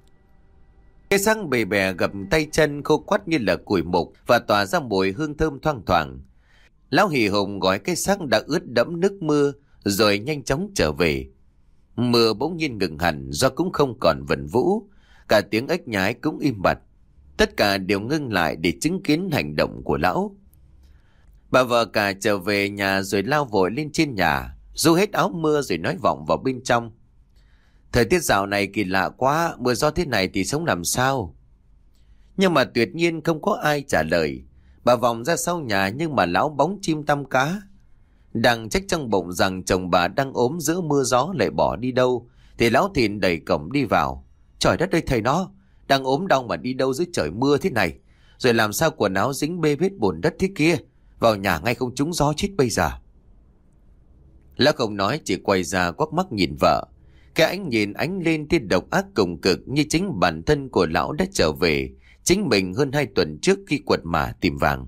Cái xác bề bè gập tay chân khô quắt như là củi mục và tỏa ra mùi hương thơm thoang thoảng. Lão hì hùng gói cái xác đã ướt đẫm nước mưa rồi nhanh chóng trở về. Mưa bỗng nhiên ngừng hẳn, do cũng không còn vần vũ, cả tiếng ếch nhái cũng im bặt. Tất cả đều ngưng lại để chứng kiến hành động của lão. Bà vợ cả trở về nhà rồi lao vội lên trên nhà, dù hết áo mưa rồi nói vọng vào bên trong. Thời tiết dạo này kỳ lạ quá, mưa gió thế này thì sống làm sao? Nhưng mà tuyệt nhiên không có ai trả lời. Bà vòng ra sau nhà nhưng mà lão bóng chim tăm cá. Đang trách trong bụng rằng chồng bà đang ốm giữa mưa gió lại bỏ đi đâu, thì lão Thìn đẩy cổng đi vào. Trời đất ơi thầy nó, đang ốm đau mà đi đâu dưới trời mưa thế này? Rồi làm sao quần áo dính bê bết bùn đất thế kia? Vào nhà ngay không trúng gió chết bây giờ. Lão không nói, chỉ quay ra quắc mắt nhìn vợ. Cái ánh nhìn ánh lên tia độc ác cùng cực, như chính bản thân của lão đã trở về chính mình hơn hai tuần trước khi quật mả tìm vàng.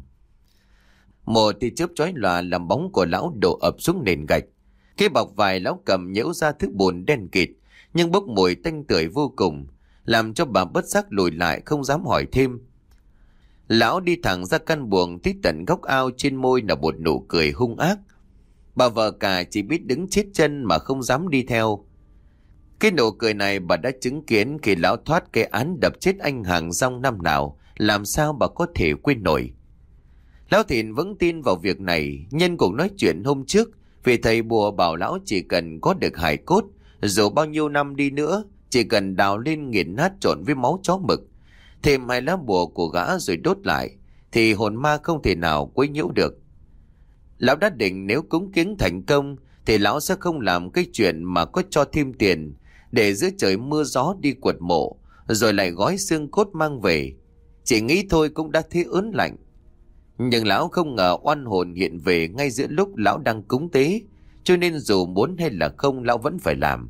Một tia chớp chói lòa làm bóng của lão đổ ập xuống nền gạch. Cái bọc vải lão cầm nhễu ra thứ bùn đen kịt, nhưng bốc mùi tanh tưởi vô cùng, làm cho bà bất giác lùi lại không dám hỏi thêm. Lão đi thẳng ra căn buồng, tới tận góc ao, trên môi là một nụ cười hung ác. Bà vợ cả chỉ biết đứng chết chân mà không dám đi theo. Cái nụ cười này bà đã chứng kiến khi lão thoát cái án đập chết anh hàng rong năm nào, làm sao bà có thể quên nổi. Lão Thìn vẫn tin vào việc này, nhân cuộc nói chuyện hôm trước, vì thầy bùa bảo lão chỉ cần có được hài cốt, dù bao nhiêu năm đi nữa, chỉ cần đào lên nghiền nát trộn với máu chó mực, thêm hai lá bùa của gã rồi đốt lại, thì hồn ma không thể nào quấy nhiễu được. Lão đã định nếu cúng kiến thành công thì lão sẽ không làm cái chuyện mà có cho thêm tiền để giữa trời mưa gió đi quật mộ, rồi lại gói xương cốt mang về. Chỉ nghĩ thôi cũng đã thấy ớn lạnh. Nhưng lão không ngờ oan hồn hiện về ngay giữa lúc lão đang cúng tế, cho nên dù muốn hay là không lão vẫn phải làm.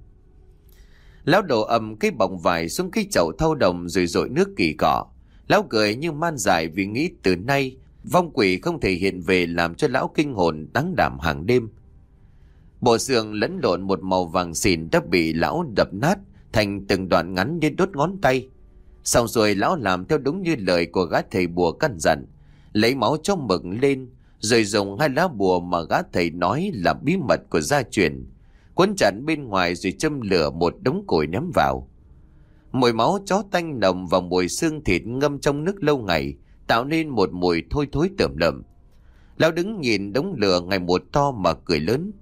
Lão đổ ầm cái bọng vải xuống cái chậu thau đồng rồi dội nước kỳ cọ. Lão cười như man dại vì nghĩ từ nay vong quỷ không thể hiện về làm cho lão kinh hồn đắng đảm hàng đêm. Bộ xương lẫn lộn một màu vàng xỉn đã bị lão đập nát thành từng đoạn ngắn như đốt ngón tay. Xong rồi lão làm theo đúng như lời của gã thầy bùa căn dặn, lấy máu cho mực lên, rồi dùng hai lá bùa mà gã thầy nói là bí mật của gia truyền, quấn chặt bên ngoài rồi châm lửa một đống củi ném vào. Mùi máu chó tanh nồng và mùi xương thịt ngâm trong nước lâu ngày tạo nên một mùi thôi thối tởm lợm. Lão đứng nhìn đống lửa ngày một to mà cười lớn.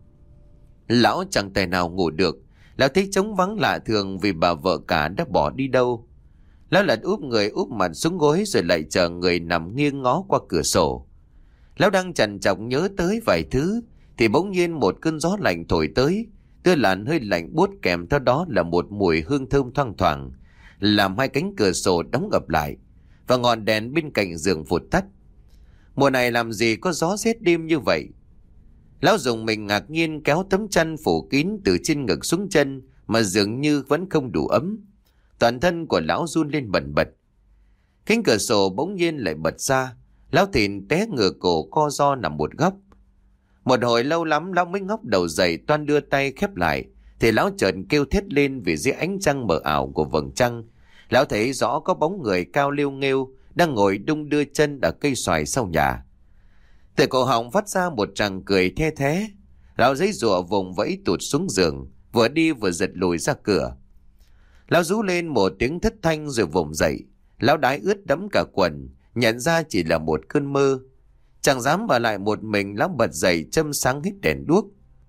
Lão chẳng tài nào ngủ được. Lão thấy trống vắng lạ thường vì bà vợ cả đã bỏ đi đâu. Lão lật úp người úp mặt xuống gối rồi lại chờ người nằm nghiêng ngó qua cửa sổ. Lão đang trằn trọc nhớ tới vài thứ thì bỗng nhiên một cơn gió lạnh thổi tới, đưa làn hơi lạnh buốt kèm theo đó là một mùi hương thơm thoang thoảng, làm hai cánh cửa sổ đóng ập lại và ngọn đèn bên cạnh giường vụt tắt. Mùa này làm gì có gió rét đêm như vậy? Lão dùng mình ngạc nhiên kéo tấm chăn phủ kín từ trên ngực xuống chân mà dường như vẫn không đủ ấm. Toàn thân của lão run lên bần bật. Cánh cửa sổ bỗng nhiên lại bật ra. Lão Thìn té ngửa cổ co ro nằm một góc. Một hồi lâu lắm lão mới ngóc đầu dậy, toan đưa tay khép lại thì lão chợt kêu thét lên vì dưới ánh trăng mờ ảo của vầng trăng, lão thấy rõ có bóng người cao liêu nghêu đang ngồi đung đưa chân ở cây xoài sau nhà. Từ cổ họng phát ra một tràng cười the thé. Lão giãy giụa vùng vẫy tụt xuống giường, vừa đi vừa giật lùi ra cửa. Lão rú lên một tiếng thất thanh rồi vùng dậy. Lão đái ướt đẫm cả quần, nhận ra chỉ là một cơn mơ. Chẳng dám ở lại một mình, lão bật dậy châm sáng hít đèn đuốc.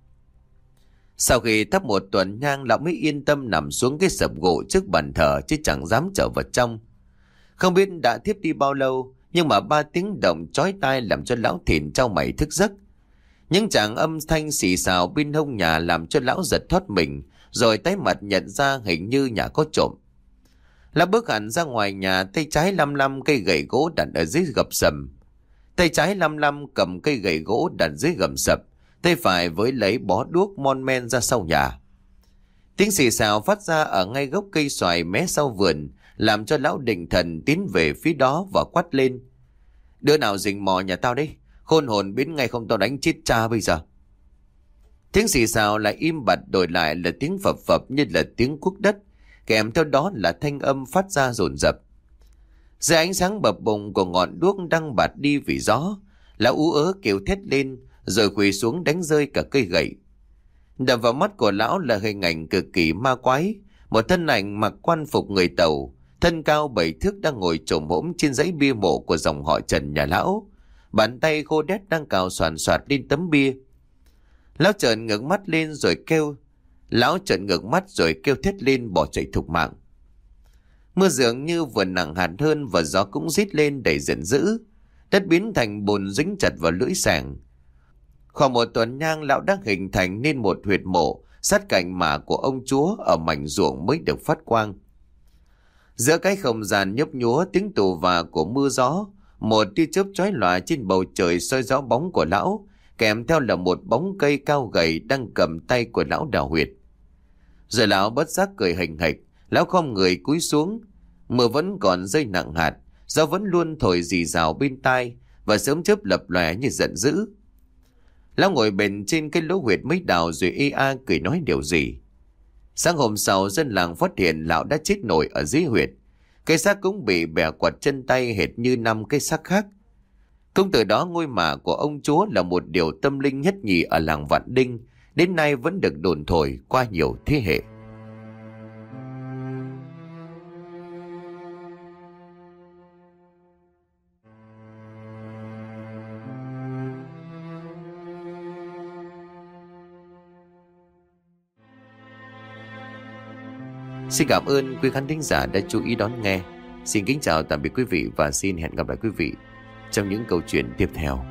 Sau khi thắp một tuần nhang, lão mới yên tâm nằm xuống cái sập gỗ trước bàn thờ chứ chẳng dám trở vào trong. Không biết đã thiếp đi bao lâu, nhưng mà ba tiếng động chói tai làm cho lão Thìn trao mày thức giấc. Những tràng âm thanh xì xào bên hông nhà làm cho lão giật thoát mình, rồi tái mặt nhận ra hình như nhà có trộm. Lão bước hẳn ra ngoài nhà, tay trái lăm lăm cây gậy gỗ đặt ở dưới gầm sầm. Tay trái lăm lăm cầm cây gậy gỗ đặt dưới gầm sập, tay phải với lấy bó đuốc mon men ra sau nhà. Tiếng xì xào phát ra ở ngay gốc cây xoài mé sau vườn, làm cho lão định thần tiến về phía đó và quát lên: "Đứa nào rình mò nhà tao đấy? Khôn hồn biến ngay không tao đánh chết cha bây giờ." Tiếng xì xào lại im bặt, đổi lại là tiếng phập phập như là tiếng cuốc đất, kèm theo đó là thanh âm phát ra dồn dập. Dưới ánh sáng bập bùng của ngọn đuốc đang bạt đi vì gió, lão ú ớ kêu thét lên rồi quỳ xuống đánh rơi cả cây gậy. Đập vào mắt của lão là hình ảnh cực kỳ ma quái, một thân ảnh mặc quan phục người Tàu, thân cao bảy thước đang ngồi chồm hổm trên dãy bia mộ của dòng họ Trần nhà lão, bàn tay khô đét đang cào soàn soạt lên tấm bia. Lão trợn ngước mắt lên rồi kêu, lão trợn ngước mắt rồi kêu thét lên bỏ chạy thục mạng. Mưa dường như vừa nặng hạt hơn và gió cũng rít lên đầy giận dữ, đất biến thành bùn dính chặt vào lưỡi sàng. Khoảng một tuần nhang, lão đã hình thành nên một huyệt mộ sát cạnh mả của ông chúa ở mảnh ruộng mới được phát quang. Giữa cái không gian nhấp nhúa tiếng tù và của mưa gió, một tia chớp chói lòa trên bầu trời soi rõ bóng của lão, kèm theo là một bóng cây cao gầy đang cầm tay của lão đào huyệt. Rồi lão bất giác cười hình hạch, lão khom người cúi xuống. Mưa vẫn còn rơi nặng hạt, gió vẫn luôn thổi rì rào bên tai và sớm chớp lập lòe như giận dữ. Lão ngồi bền trên cái lỗ huyệt mới đào rồi ê a cười nói điều gì. Sáng hôm sau, dân làng phát hiện lão đã chết nổi ở dưới huyệt. Cái xác cũng bị bẻ quạt chân tay hệt như năm cái xác khác. Cũng từ đó ngôi mả của ông chúa là một điều tâm linh nhất nhì ở làng Vạn Đinh, đến nay vẫn được đồn thổi qua nhiều thế hệ. Xin cảm ơn quý khán thính giả đã chú ý đón nghe. Xin kính chào tạm biệt quý vị và xin hẹn gặp lại quý vị trong những câu chuyện tiếp theo.